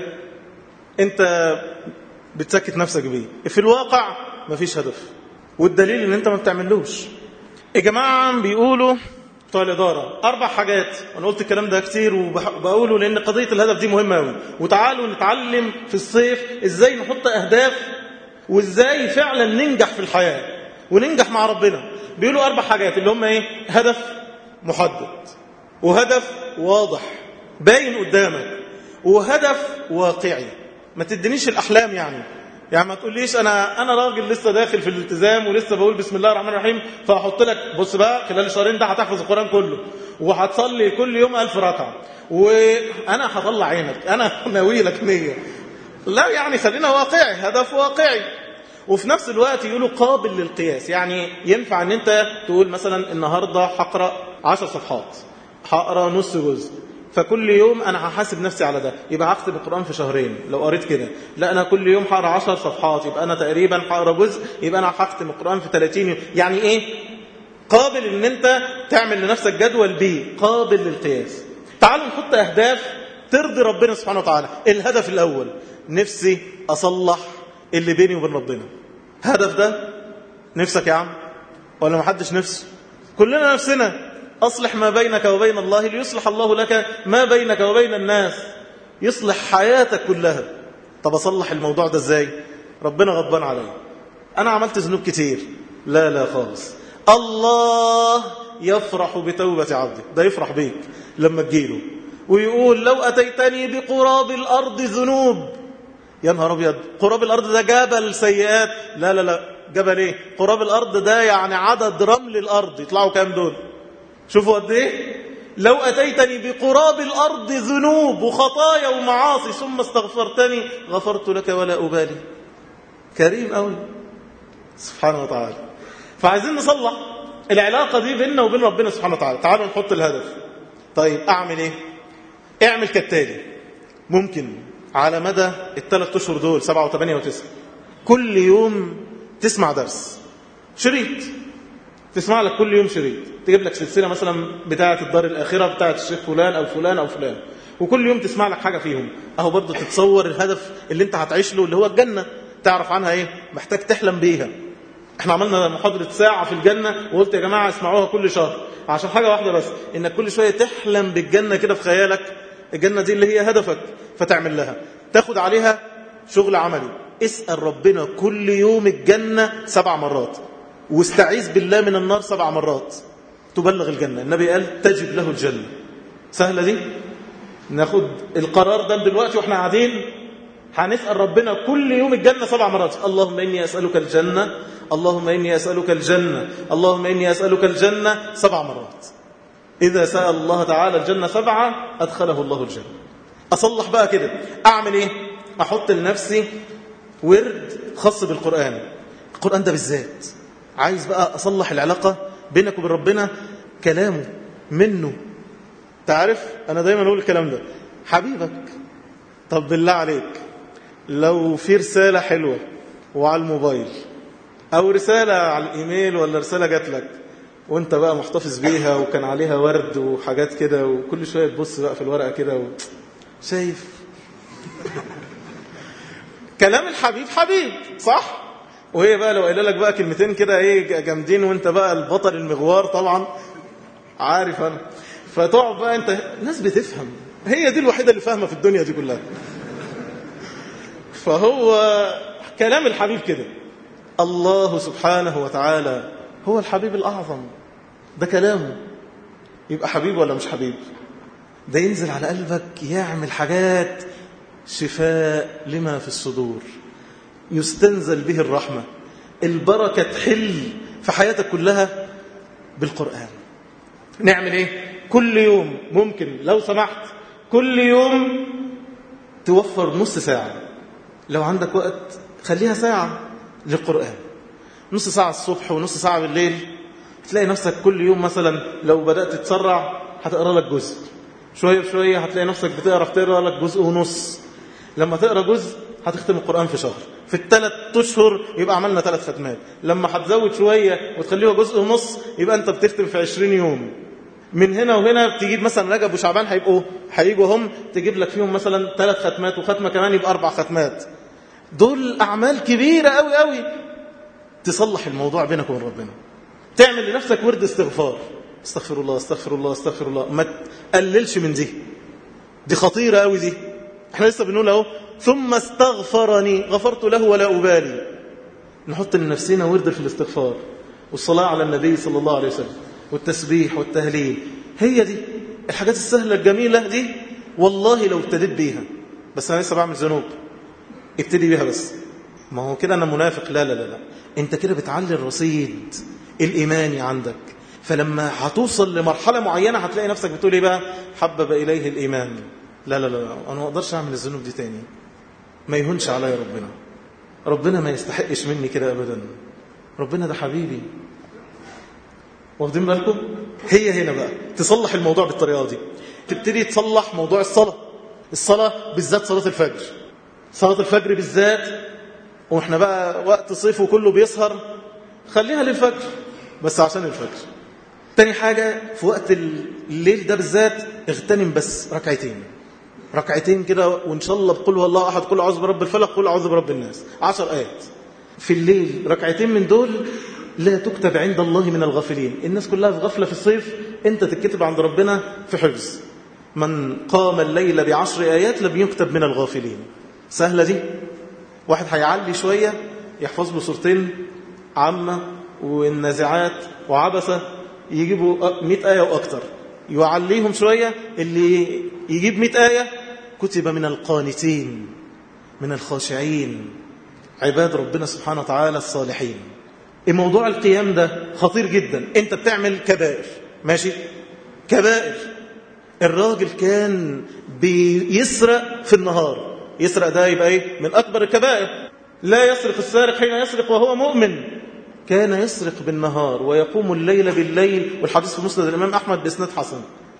انت بتسكت نفسك بيه. في الواقع مفيش هدف، والدليل ان انت ما بتعملوش. يا جماعه بيقولوا بتوع الاداره اربع حاجات، وانا قلت الكلام ده كتير وبقوله لان قضيه الهدف دي مهمه قوي. وتعالوا نتعلم في الصيف ازاي نحط اهداف وازاي فعلا ننجح في الحياه وننجح مع ربنا. بيقولوا اربع حاجات اللي هم ايه؟ هدف محدد، وهدف واضح باين قدامك، وهدف واقعي. ما تدينيش الاحلام يعني يعني ما تقوليش انا انا راجل لسه داخل في الالتزام ولسه بقول بسم الله الرحمن الرحيم فهحط لك بص بقى خلال الشهرين ده هتحفظ القران كله وهتصلي كل يوم ألف ركعه وانا هطلع عينك انا ناوي لك نيه. لا، يعني خلينا واقعي، هدف واقعي. وفي نفس الوقت يقولوا قابل للقياس، يعني ينفع ان انت تقول مثلا النهارده هقرا عشر صفحات، هقرا نص جزء، فكل يوم انا هحاسب نفسي على ده، يبقى هختم القرآن في شهرين لو قريت كده. لا، انا كل يوم هقرا عشر صفحات، يبقى انا تقريبا هقرا جزء، يبقى انا هختم القرآن في ثلاثين يوم. يعني ايه؟ قابل ان انت تعمل لنفسك جدول بيه، قابل للقياس. تعالوا نحط اهداف ترضي ربنا سبحانه وتعالى. الهدف الاول، نفسي اصلح اللي بيني وبين ربنا. هدف ده نفسك يا عم ولا محدش نفسه؟ كلنا نفسنا. أصلح ما بينك وبين الله ليصلح الله لك ما بينك وبين الناس، يصلح حياتك كلها. طب أصلح الموضوع ده إزاي؟ ربنا غضبان علي، أنا عملت ذنوب كتير. لا لا خالص، الله يفرح بتوبة عبده. ده يفرح بيك لما تجيله ويقول لو أتيتني بقراب الأرض ذنوب. يا نهار أبيض، قراب الأرض ده جبل سيئات؟ لا لا لا، جبل إيه؟ قراب الأرض ده يعني عدد رمل الأرض. يطلعوا كام دول؟ شوفوا قد ايه. لو اتيتني بقراب الارض ذنوب وخطايا ومعاصي ثم استغفرتني غفرت لك ولا ابالي. كريم قوي سبحانه وتعالى. فعايزين نصلح العلاقه دي بيننا وبين ربنا سبحانه وتعالى. تعالوا نحط الهدف. طيب اعمل ايه؟ اعمل كالتالي. ممكن على مدى الثلاث اشهر دول سبعة وثمانية وتسعة كل يوم تسمع درس، شريط تسمع لك كل يوم شريط، تجيب لك سلسلة مثلا بتاعة الدار الآخرة بتاعة الشيخ فلان أو فلان أو فلان، وكل يوم تسمع لك حاجة فيهم. أهو برضه تتصور الهدف اللي انت هتعيش له اللي هو الجنة، تعرف عنها ايه، محتاج تحلم بيها. احنا عملنا محاضرة ساعة في الجنة وقلت يا جماعة اسمعوها كل شهر عشان حاجة واحدة بس، انك كل شوية تحلم بالجنة كده في خيالك. الجنة دي اللي هي هدفك، فتعمل لها، تاخد عليها شغل عملي. اسأل ربنا كل يوم الجنة سبع مرات، واستعيذ بالله من النار سبع مرات، تبلغ الجنة. النبي قال تجب له الجنة. سهلة دي؟ ناخد القرار ده دلوقتي واحنا قاعدين هنسأل ربنا كل يوم الجنة سبع مرات. اللهم إني أسألك الجنة، اللهم إني أسألك الجنة، اللهم إني أسألك الجنة، سبع مرات. إذا سأل الله تعالى الجنة سبعة أدخله الله الجنة. أصلح بقى كده. أعمل إيه؟ أحط لنفسي ورد خاص بالقرآن. القرآن ده بالذات عايز بقى أصلح العلاقة بينك وبين ربنا، كلامه منه. تعرف أنا دايما أقول الكلام ده، حبيبك. طب بالله عليك لو في رسالة حلوة وعلى الموبايل أو رسالة على الإيميل ولا رسالة جات لك وانت بقى محتفظ بيها وكان عليها ورد وحاجات كده، وكل شوية تبص بقى في الورقة كده و... شايف كلام الحبيب حبيب صح؟ وهي بقى لو قايله لك بقى كلمتين كده ايه جامدين وانت بقى البطل المغوار طبعا عارف انا، فتقعد بقى انت، ناس بتفهم، هي دي الوحيدة اللي فاهمة في الدنيا دي كلها. فهو كلام الحبيب كده. الله سبحانه وتعالى هو الحبيب الأعظم، ده كلامه. يبقى حبيب ولا مش حبيب؟ ده ينزل على قلبك يعمل حاجات شفاء لما في الصدور، يستنزل به الرحمة، البركة تحل في حياتك كلها بالقرآن. نعمل ايه؟ كل يوم ممكن لو سمحت كل يوم توفر نص ساعة، لو عندك وقت خليها ساعة للقرآن، نص ساعة الصبح ونص ساعة بالليل. تلاقي نفسك كل يوم مثلا لو بدأت تتسرع هتقرأ لك جزء، شوية بشوية هتلاقي نفسك بتقرأ تقرأ لك جزء ونص. لما تقرأ جزء هتختم القرآن في شهر، في الثلاث أشهر يبقى عملنا ثلاث ختمات. لما هتزود شوية وتخليه جزء ونص يبقى أنت بتختم في عشرين يوم. من هنا وهنا تجيب مثلا رجب وشعبان هيبقوا هيجوا هم تجيب لك فيهم مثلا ثلاث ختمات وختمة كمان يبقى أربع ختمات. دول أعمال كبيرة قوي قوي تصلح الموضوع بينك وبين ربنا. تعمل لنفسك ورد استغفار، استغفر الله استغفر الله استغفر الله، ما تقللش من دي، دي خطيرة قوي دي. احنا لسه بنقول اهو ثم استغفرني غفرت له ولا أبالي. نحط لنفسنا ورد في الاستغفار والصلاة على النبي صلى الله عليه وسلم والتسبيح والتهليل. هي دي الحاجات السهلة الجميلة دي، والله لو ابتديت بيها. بس أنا لسه بعمل ذنوب، ابتدي بيها بس. ما هو كده أنا منافق؟ لا لا لا لا، أنت كده بتعلي الرصيد الإيماني عندك. فلما هتوصل لمرحلة معينة هتلاقي نفسك بتقول إيه بقى؟ حبب إليه الإيمان. لا لا لا، أنا ما أقدرش أعمل الذنوب دي تاني، ما يهونش عليا ربنا، ربنا ما يستحقش مني كده أبدا، ربنا ده حبيبي. واخدين بالكم؟ هي هنا بقى تصلح الموضوع بالطريقة دي. تبتدي تصلح موضوع الصلاة، الصلاة بالذات صلاة الفجر، صلاة الفجر بالذات. وإحنا بقى وقت صيف وكله بيسهر، خليها للفجر بس عشان الفجر. تاني حاجة في وقت الليل ده بالذات اغتنم بس ركعتين، ركعتين كده، وإن شاء الله بقول هو الله أحد، قل أعوذ برب الفلق، قل أعوذ برب الناس، عشر آيات في الليل. ركعتين من دول لا تكتب عند الله من الغافلين. الناس كلها في غفلة في الصيف، أنت تتكتب عند ربنا في حفظ. من قام الليل بعشر آيات لم يكتب من الغافلين. سهلة دي. واحد هيعلي شوية يحفظ له سورتين عامة والنازعات وعبسة، يجيبوا مئة آية وأكتر. يعليهم شوية، اللي يجيب مئة آية كتب من القانتين من الخاشعين عباد ربنا سبحانه وتعالى الصالحين. الموضوع القيام ده خطير جدا. انت بتعمل كبائر، ماشي، كبائر. الراجل كان بيسرق في النهار، يسرق ده يبقى ايه؟ من اكبر الكبائر. لا يسرق السارق حين يسرق وهو مؤمن. كان يسرق بالنهار ويقوم الليل بالليل، والحديث في مسند الامام احمد باسناد حسن.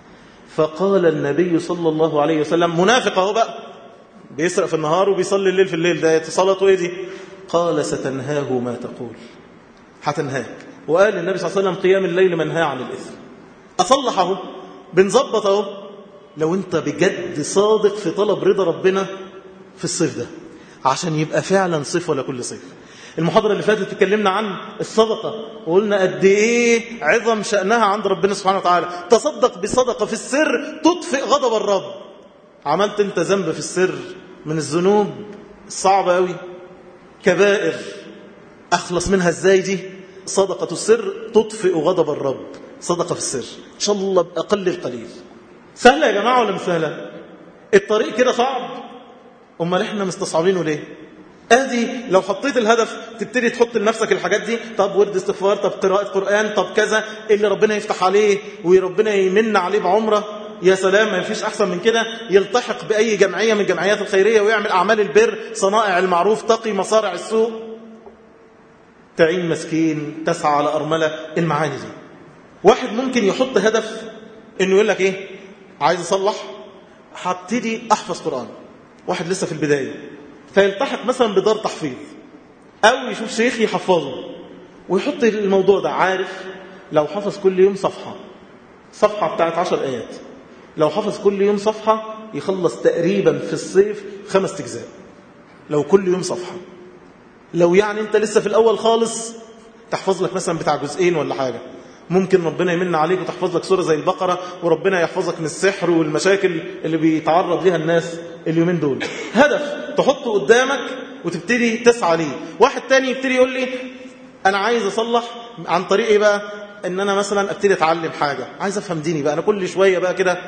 فقال النبي صلى الله عليه وسلم، منافق اهو بقى، بيسرق في النهار وبيصلي الليل في الليل، ده صلاته ايه دي؟ قال ستنهاه ما تقول، هتنهاك. وقال النبي صلى الله عليه وسلم قيام الليل منهى عن الإثم. أصلح اهو، بنظبط اهو. لو انت بجد صادق في طلب رضا ربنا في الصيف ده، عشان يبقى فعلا صيف ولا كل صيف. المحاضرة اللي فاتت اتكلمنا عن الصدقة وقلنا قد ايه عظم شأنها عند ربنا سبحانه وتعالى. تصدق بصدقة في السر تطفئ غضب الرب. عملت انت ذنب في السر من الذنوب الصعبة قوي، كبائر، أخلص منها ازاي دي؟ صدقة السر تطفئ غضب الرب. صدقة في السر إن شاء الله بأقل القليل. سهلة يا جماعة ولا مش سهلة؟ الطريق كده صعب، أمال إحنا مستصعبينه ليه؟ ادي لو حطيت الهدف تبتدي تحط لنفسك الحاجات دي. طب ورد استغفار، طب قراءة قرآن، طب كذا، اللي ربنا يفتح عليه وربنا يمن عليه بعمرة، يا سلام، ما فيش أحسن من كده. يلتحق بأي جمعية من الجمعيات الخيرية ويعمل أعمال البر، صنائع المعروف، تقي مصارع السوء، تعين مسكين، تسعى على أرملة. المعاني دي واحد ممكن يحط هدف إنه يقول لك إيه؟ عايز أصلح، هبتدي أحفظ قرآن. واحد لسه في البداية فيلتحق مثلا بدار تحفيظ، أو يشوف شيخ يحفظه ويحط الموضوع ده. عارف لو حفظ كل يوم صفحة، صفحة بتاعت عشر آيات، لو حفظ كل يوم صفحة يخلص تقريبا في الصيف خمس أجزاء لو كل يوم صفحة. لو يعني أنت لسه في الأول خالص تحفظ لك مثلا بتاع جزئين ولا حاجة، ممكن ربنا يمن عليك وتحفظ لك سورة زي البقرة، وربنا يحفظك من السحر والمشاكل اللي بيتعرض لها الناس اليومين دول. هدف تحطه قدامك وتبتدي تسعى ليه. واحد تاني يبتدي يقول لي أنا عايز أصلح عن طريق إيه بقى؟ إن أنا مثلا أبتدي أتعلم حاجة، عايز أفهم ديني بقى. أنا كل شوية بقى كده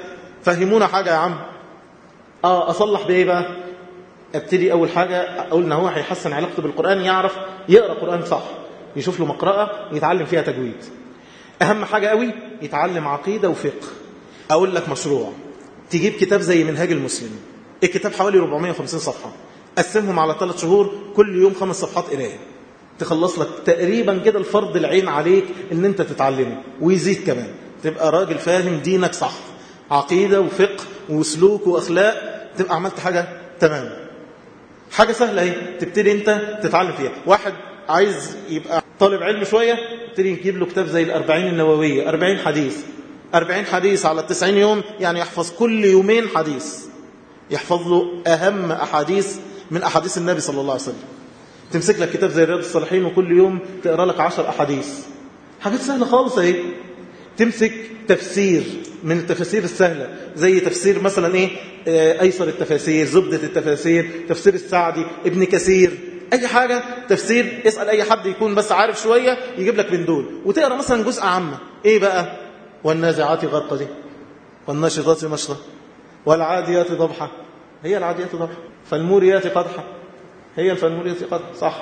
فهمونا حاجة يا عم. اه اصلح بايه بقى؟ ابتدي اول حاجة اقول ان هو هيحسن علاقته بالقرآن، يعرف يقرأ قرآن صح، يشوف له مقرأة يتعلم فيها تجويد. اهم حاجة قوي يتعلم عقيدة وفقه. اقول لك مشروع، تجيب كتاب زي منهاج المسلم، الكتاب حوالي أربعمائة وخمسين صفحة، قسمهم على ثلاث شهور، كل يوم خمس صفحات قرايه، تخلص لك تقريبا كده الفرض العين عليك ان انت تتعلمه، ويزيد كمان، تبقى راجل فاهم دينك صح، عقيدة وفقه وسلوك واخلاق، تبقى عملت حاجة تمام. حاجة سهلة اهي، تبتدي انت تتعلم فيها. واحد عايز يبقى طالب علم شوية، تبتدي نجيب له كتاب زي الأربعين النووية، أربعين حديث، أربعين حديث على التسعين يوم، يعني يحفظ كل يومين حديث، يحفظ له أهم أحاديث من أحاديث النبي صلى الله عليه وسلم. تمسك لك كتاب زي رياض الصالحين وكل يوم تقرأ لك عشر أحاديث، حاجات سهلة خالص اهي. تمسك تفسير من التفاسير السهلة زي تفسير مثلا ايه، أيسر التفاسير، زبدة التفاسير، تفسير السعدي، ابن كثير، أي حاجة تفسير. اسأل أي حد يكون بس عارف شوية يجيب لك من دول، وتقرأ مثلا جزء عامة. ايه بقى؟ والنازعات غرقا دي، والناشطات نشطا، والعاديات ضبحا، هي العاديات ضبحا، فالموريات قدحا، هي الفالموريات قدحا. صح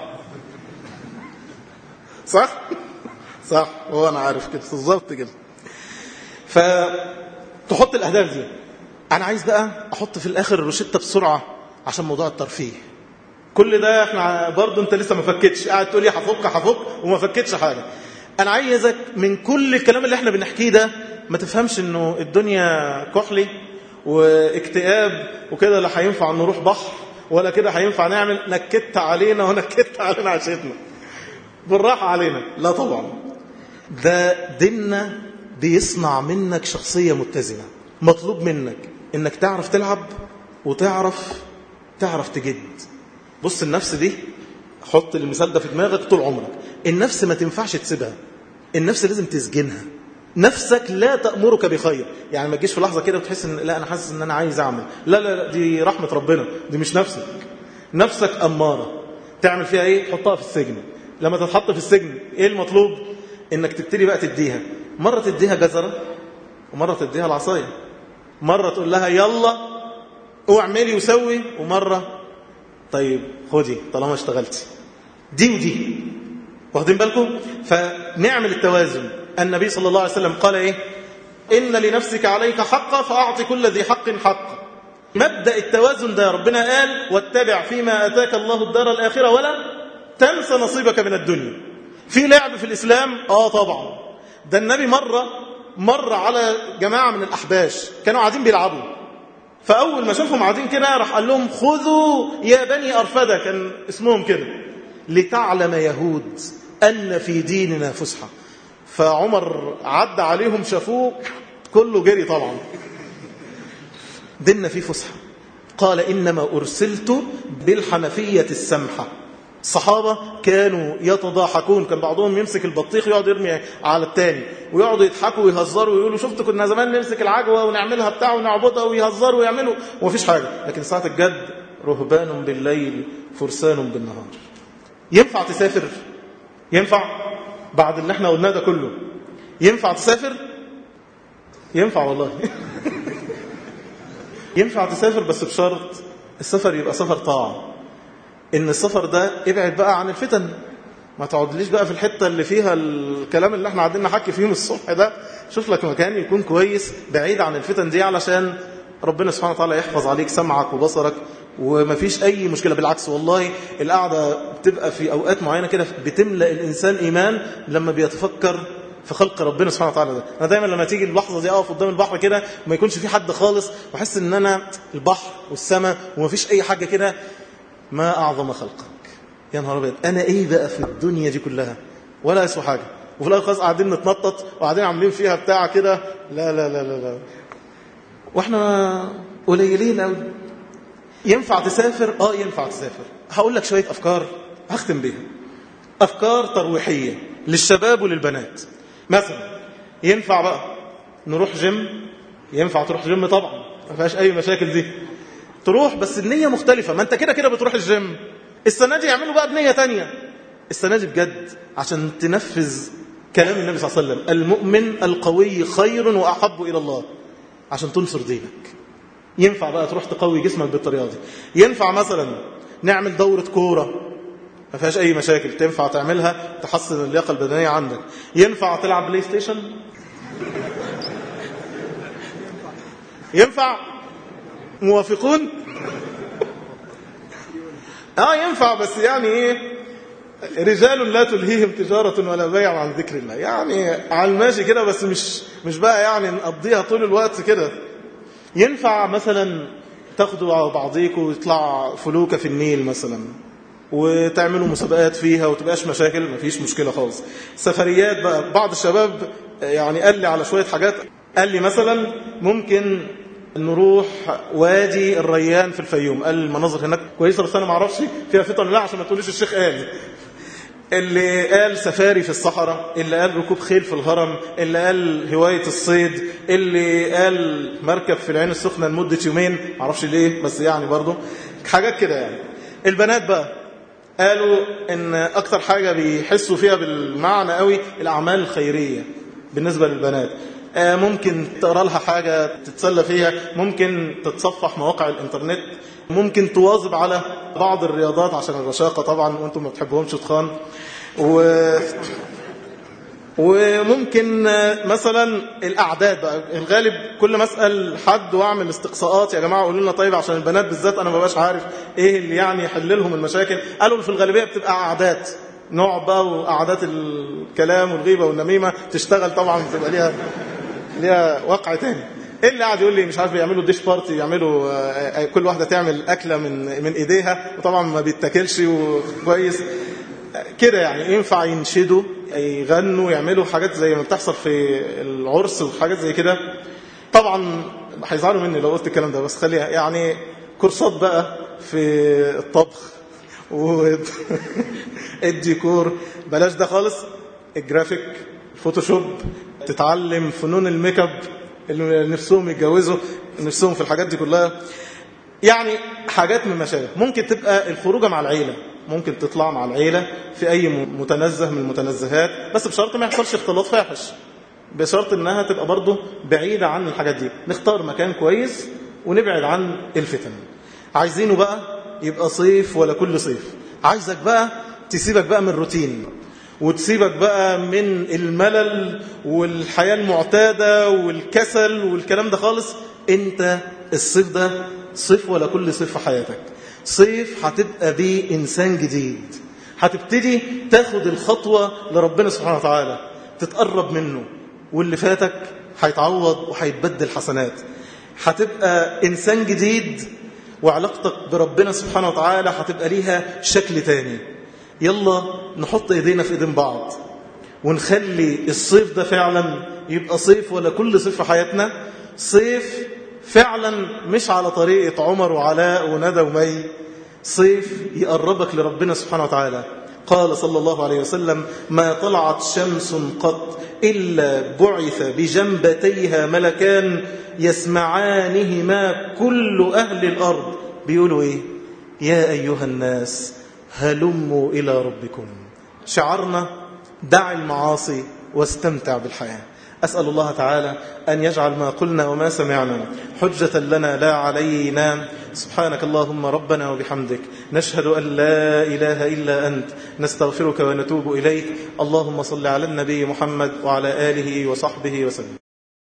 صح صح، هو أنا عارف كده بالظبط كده. فتحط الأهداف دي. أنا عايز بقى أحط في الآخر الروشتة بسرعة عشان موضوع الترفيه. كل ده احنا برضو انت لسه ما فكتش، قاعد تقول لي هفك هفك وما فكتش حاجة. أنا عايزك من كل الكلام اللي احنا بنحكيه ده ما تفهمش انه الدنيا كحلي واكتئاب وكده، لا هينفع نروح بحر ولا كده هينفع نعمل، نكت علينا ونكت علينا عشتنا، بالراحة علينا. لا طبعا، ده ديننا بيصنع منك شخصية متزنة. مطلوب منك انك تعرف تلعب وتعرف تعرف تجد. بص النفس دي، حط المثال ده في دماغك طول عمرك. النفس ما تنفعش تسيبها، النفس لازم تسجنها. نفسك لا تأمرك بخير، يعني ما تجيش في لحظة كده وتحس ان لا انا حاسس ان انا عايز اعمل، لا لا لا، دي رحمة ربنا، دي مش نفسك. نفسك أمارة، تعمل فيها ايه؟ تحطها في السجن. لما تتحط في السجن ايه المطلوب؟ انك تبتدي بقى تديها، مرة تديها جزرة ومرة تديها العصاية، مرة تقول لها يلا واعملي وسوي، ومرة طيب خدي طالما اشتغلتي. دي ودي، واخدين بالكم؟ فنعمل التوازن. النبي صلى الله عليه وسلم قال ايه؟ إن لنفسك عليك حقا فأعطي كل ذي حق حقا. مبدأ التوازن ده ربنا قال واتبع فيما أتاك الله الدار الآخرة ولا تنسى نصيبك من الدنيا. في لعب في الإسلام؟ آه طبعا. ده النبي مرة مر على جماعة من الأحباش كانوا قاعدين بيلعبوا، فأول ما شافهم قاعدين كده راح قال لهم خذوا يا بني أرفدة، كان اسمهم كده، لتعلم يهود أن في ديننا فسحة. فعمر عد عليهم شافوه كله جري طبعا. ديننا فيه فسحة. قال إنما أرسلت بالحنفية السمحة. الصحابة كانوا يتضاحكون، كان بعضهم يمسك البطيخ يقعد يرمي على التاني ويقعدوا يضحكوا ويهزروا ويقولوا شفت كنا زمان نمسك العجوة ونعملها بتاع ونعبدها، ويهزروا ويعملوا ومفيش حاجة. لكن ساعة الجد رهبان بالليل فرسان بالنهار. ينفع تسافر؟ ينفع بعد اللي احنا قلناه ده كله؟ ينفع تسافر؟ ينفع والله. ينفع تسافر بس بشرط السفر يبقى سفر طاعة. ان السفر ده ابعد بقى عن الفتن، ما تقعدليش بقى في الحتة اللي فيها الكلام اللي احنا قاعدين نحكي فيه من الصبح ده. شوف لك مكان يكون كويس بعيد عن الفتن دي، علشان ربنا سبحانه وتعالى يحفظ عليك سمعك وبصرك ومفيش اي مشكلة. بالعكس والله القعدة بتبقى في اوقات معينة كده بتملأ الانسان ايمان لما بيتفكر في خلق ربنا سبحانه وتعالى ده. انا دايما لما تيجي اللحظة دي اقف قدام البحر كده وما يكونش في حد خالص، واحس ان انا البحر والسماء ومفيش اي حاجة كده، ما أعظم خلقك. يا نهار أبيض، أنا إيه بقى في الدنيا دي كلها ولا أسوى حاجة، وفي الآخر خلاص قاعدين نتنطط وقاعدين عاملين فيها بتاع كده. لا لا لا لا لا، وإحنا قليلين أوي. ينفع تسافر؟ آه ينفع تسافر. هقول لك شوية أفكار هختم بيها، أفكار ترويحية للشباب وللبنات. مثلا ينفع بقى نروح جيم؟ ينفع تروح جيم طبعا، ما فيهاش أي مشاكل دي. تروح بس النية مختلفة، ما انت كده كده بتروح الجيم. السنة دي يعملوا بقى بنية تانية، السنة دي بجد عشان تنفذ كلام النبي صلى الله عليه وسلم: المؤمن القوي خير وأحب إلى الله. عشان تنصر دينك. ينفع بقى تروح تقوي جسمك بالطريقة دي. ينفع مثلا نعمل دورة كورة ما فيهاش أي مشاكل، تنفع تعملها تحسن اللياقة البدنية عندك. ينفع تلعب بلاي ستيشن؟ ينفع؟ موافقون؟ اه ينفع، بس يعني ايه، رجال لا تلهيهم تجارة ولا بيع عن ذكر الله، يعني على الماشي كده، بس مش مش بقى يعني نقضيها طول الوقت كده. ينفع مثلا تاخدوا على بعضيكم ويطلع فلوكة في النيل مثلا وتعملوا مسابقات فيها وتبقاش مشاكل، مفيش مشكلة خالص. سفريات بقى، بعض الشباب يعني قال لي على شوية حاجات، قال لي مثلا ممكن نروح وادي الريان في الفيوم، قال المناظر هناك كويسة بس أنا معرفش فيها فتن لا، عشان ما تقوليش الشيخ قال. اللي قال سفاري في الصحراء، اللي قال ركوب خيل في الهرم، اللي قال هواية الصيد، اللي قال مركب في العين السخنة لمدة يومين، معرفش ليه بس يعني برضو حاجات كده يعني. البنات بقى قالوا ان اكتر حاجة بيحسوا فيها بالمعنى قوي الاعمال الخيرية بالنسبة للبنات. ممكن تقرأ لها حاجة تتسلى فيها، ممكن تتصفح مواقع الانترنت، ممكن تواظب على بعض الرياضات عشان الرشاقة طبعا وانتم ما بتحبوهمش تخان، و... وممكن مثلا الأعداد بقى. الغالب كل ما أسأل حد وأعمل استقصاءات، يا جماعة قولوا لنا طيب عشان البنات بالذات أنا ما بقاش عارف إيه اللي يعني يحل لهم المشاكل، قالوا في الغالبية بتبقى أعداد، نوع بقى وأعداد الكلام والغيبة والنميمة تشتغل طبعا، بتبقى ليها ليها وقع تاني. اللي قاعد يقول لي مش عارف يعملوا ديش بارتي، يعملوا كل واحدة تعمل أكلة من من إيديها وطبعا ما بيتاكلش وكويس كده يعني. ينفع ينشدوا، يغنوا، يعملوا حاجات زي ما بتحصل في العرس وحاجات زي كده. طبعا هيزعلوا مني لو قلت الكلام ده، بس خليها يعني كورسات بقى في الطبخ والديكور، بلاش ده خالص. الجرافيك، الفوتوشوب، تتعلم فنون الميك اب، اللي نفسهم يتجوزوا نفسهم في الحاجات دي كلها، يعني حاجات من مشاغل. ممكن تبقى الخروجه مع العيله، ممكن تطلع مع العيله في اي متنزه من المتنزهات، بس بشرط ما يحصلش اختلاط فاحش، بشرط انها تبقى برضو بعيده عن الحاجات دي. نختار مكان كويس ونبعد عن الفتن. عايزينه بقى يبقى صيف ولا كل صيف، عايزك بقى تسيبك بقى من الروتين وتسيبك بقى من الملل والحياة المعتادة والكسل والكلام ده خالص. انت الصيف ده صيف ولا كل صيف في حياتك، صيف هتبقى بيه إنسان جديد، هتبتدي تاخد الخطوة لربنا سبحانه وتعالى، تتقرب منه، واللي فاتك هيتعوض وهيتبدل حسنات، هتبقى إنسان جديد، وعلاقتك بربنا سبحانه وتعالى هتبقى ليها شكل تاني. يلا نحط ايدينا في ايدين بعض ونخلي الصيف ده فعلا يبقى صيف ولا كل صيف في حياتنا، صيف فعلا مش على طريقة عمر وعلاء وندى ومي، صيف يقربك لربنا سبحانه وتعالى. قال صلى الله عليه وسلم: ما طلعت شمس قط إلا بعث بجنبتيها ملكان يسمعانهما كل أهل الأرض. بيقولوا إيه؟ يا أيها الناس هلموا إلى ربكم. شعرنا دع المعاصي واستمتع بالحياة. أسأل الله تعالى أن يجعل ما قلنا وما سمعنا حجة لنا لا علينا. سبحانك اللهم ربنا وبحمدك، نشهد أن لا إله إلا أنت، نستغفرك ونتوب إليك. اللهم صل على النبي محمد وعلى آله وصحبه وسلم.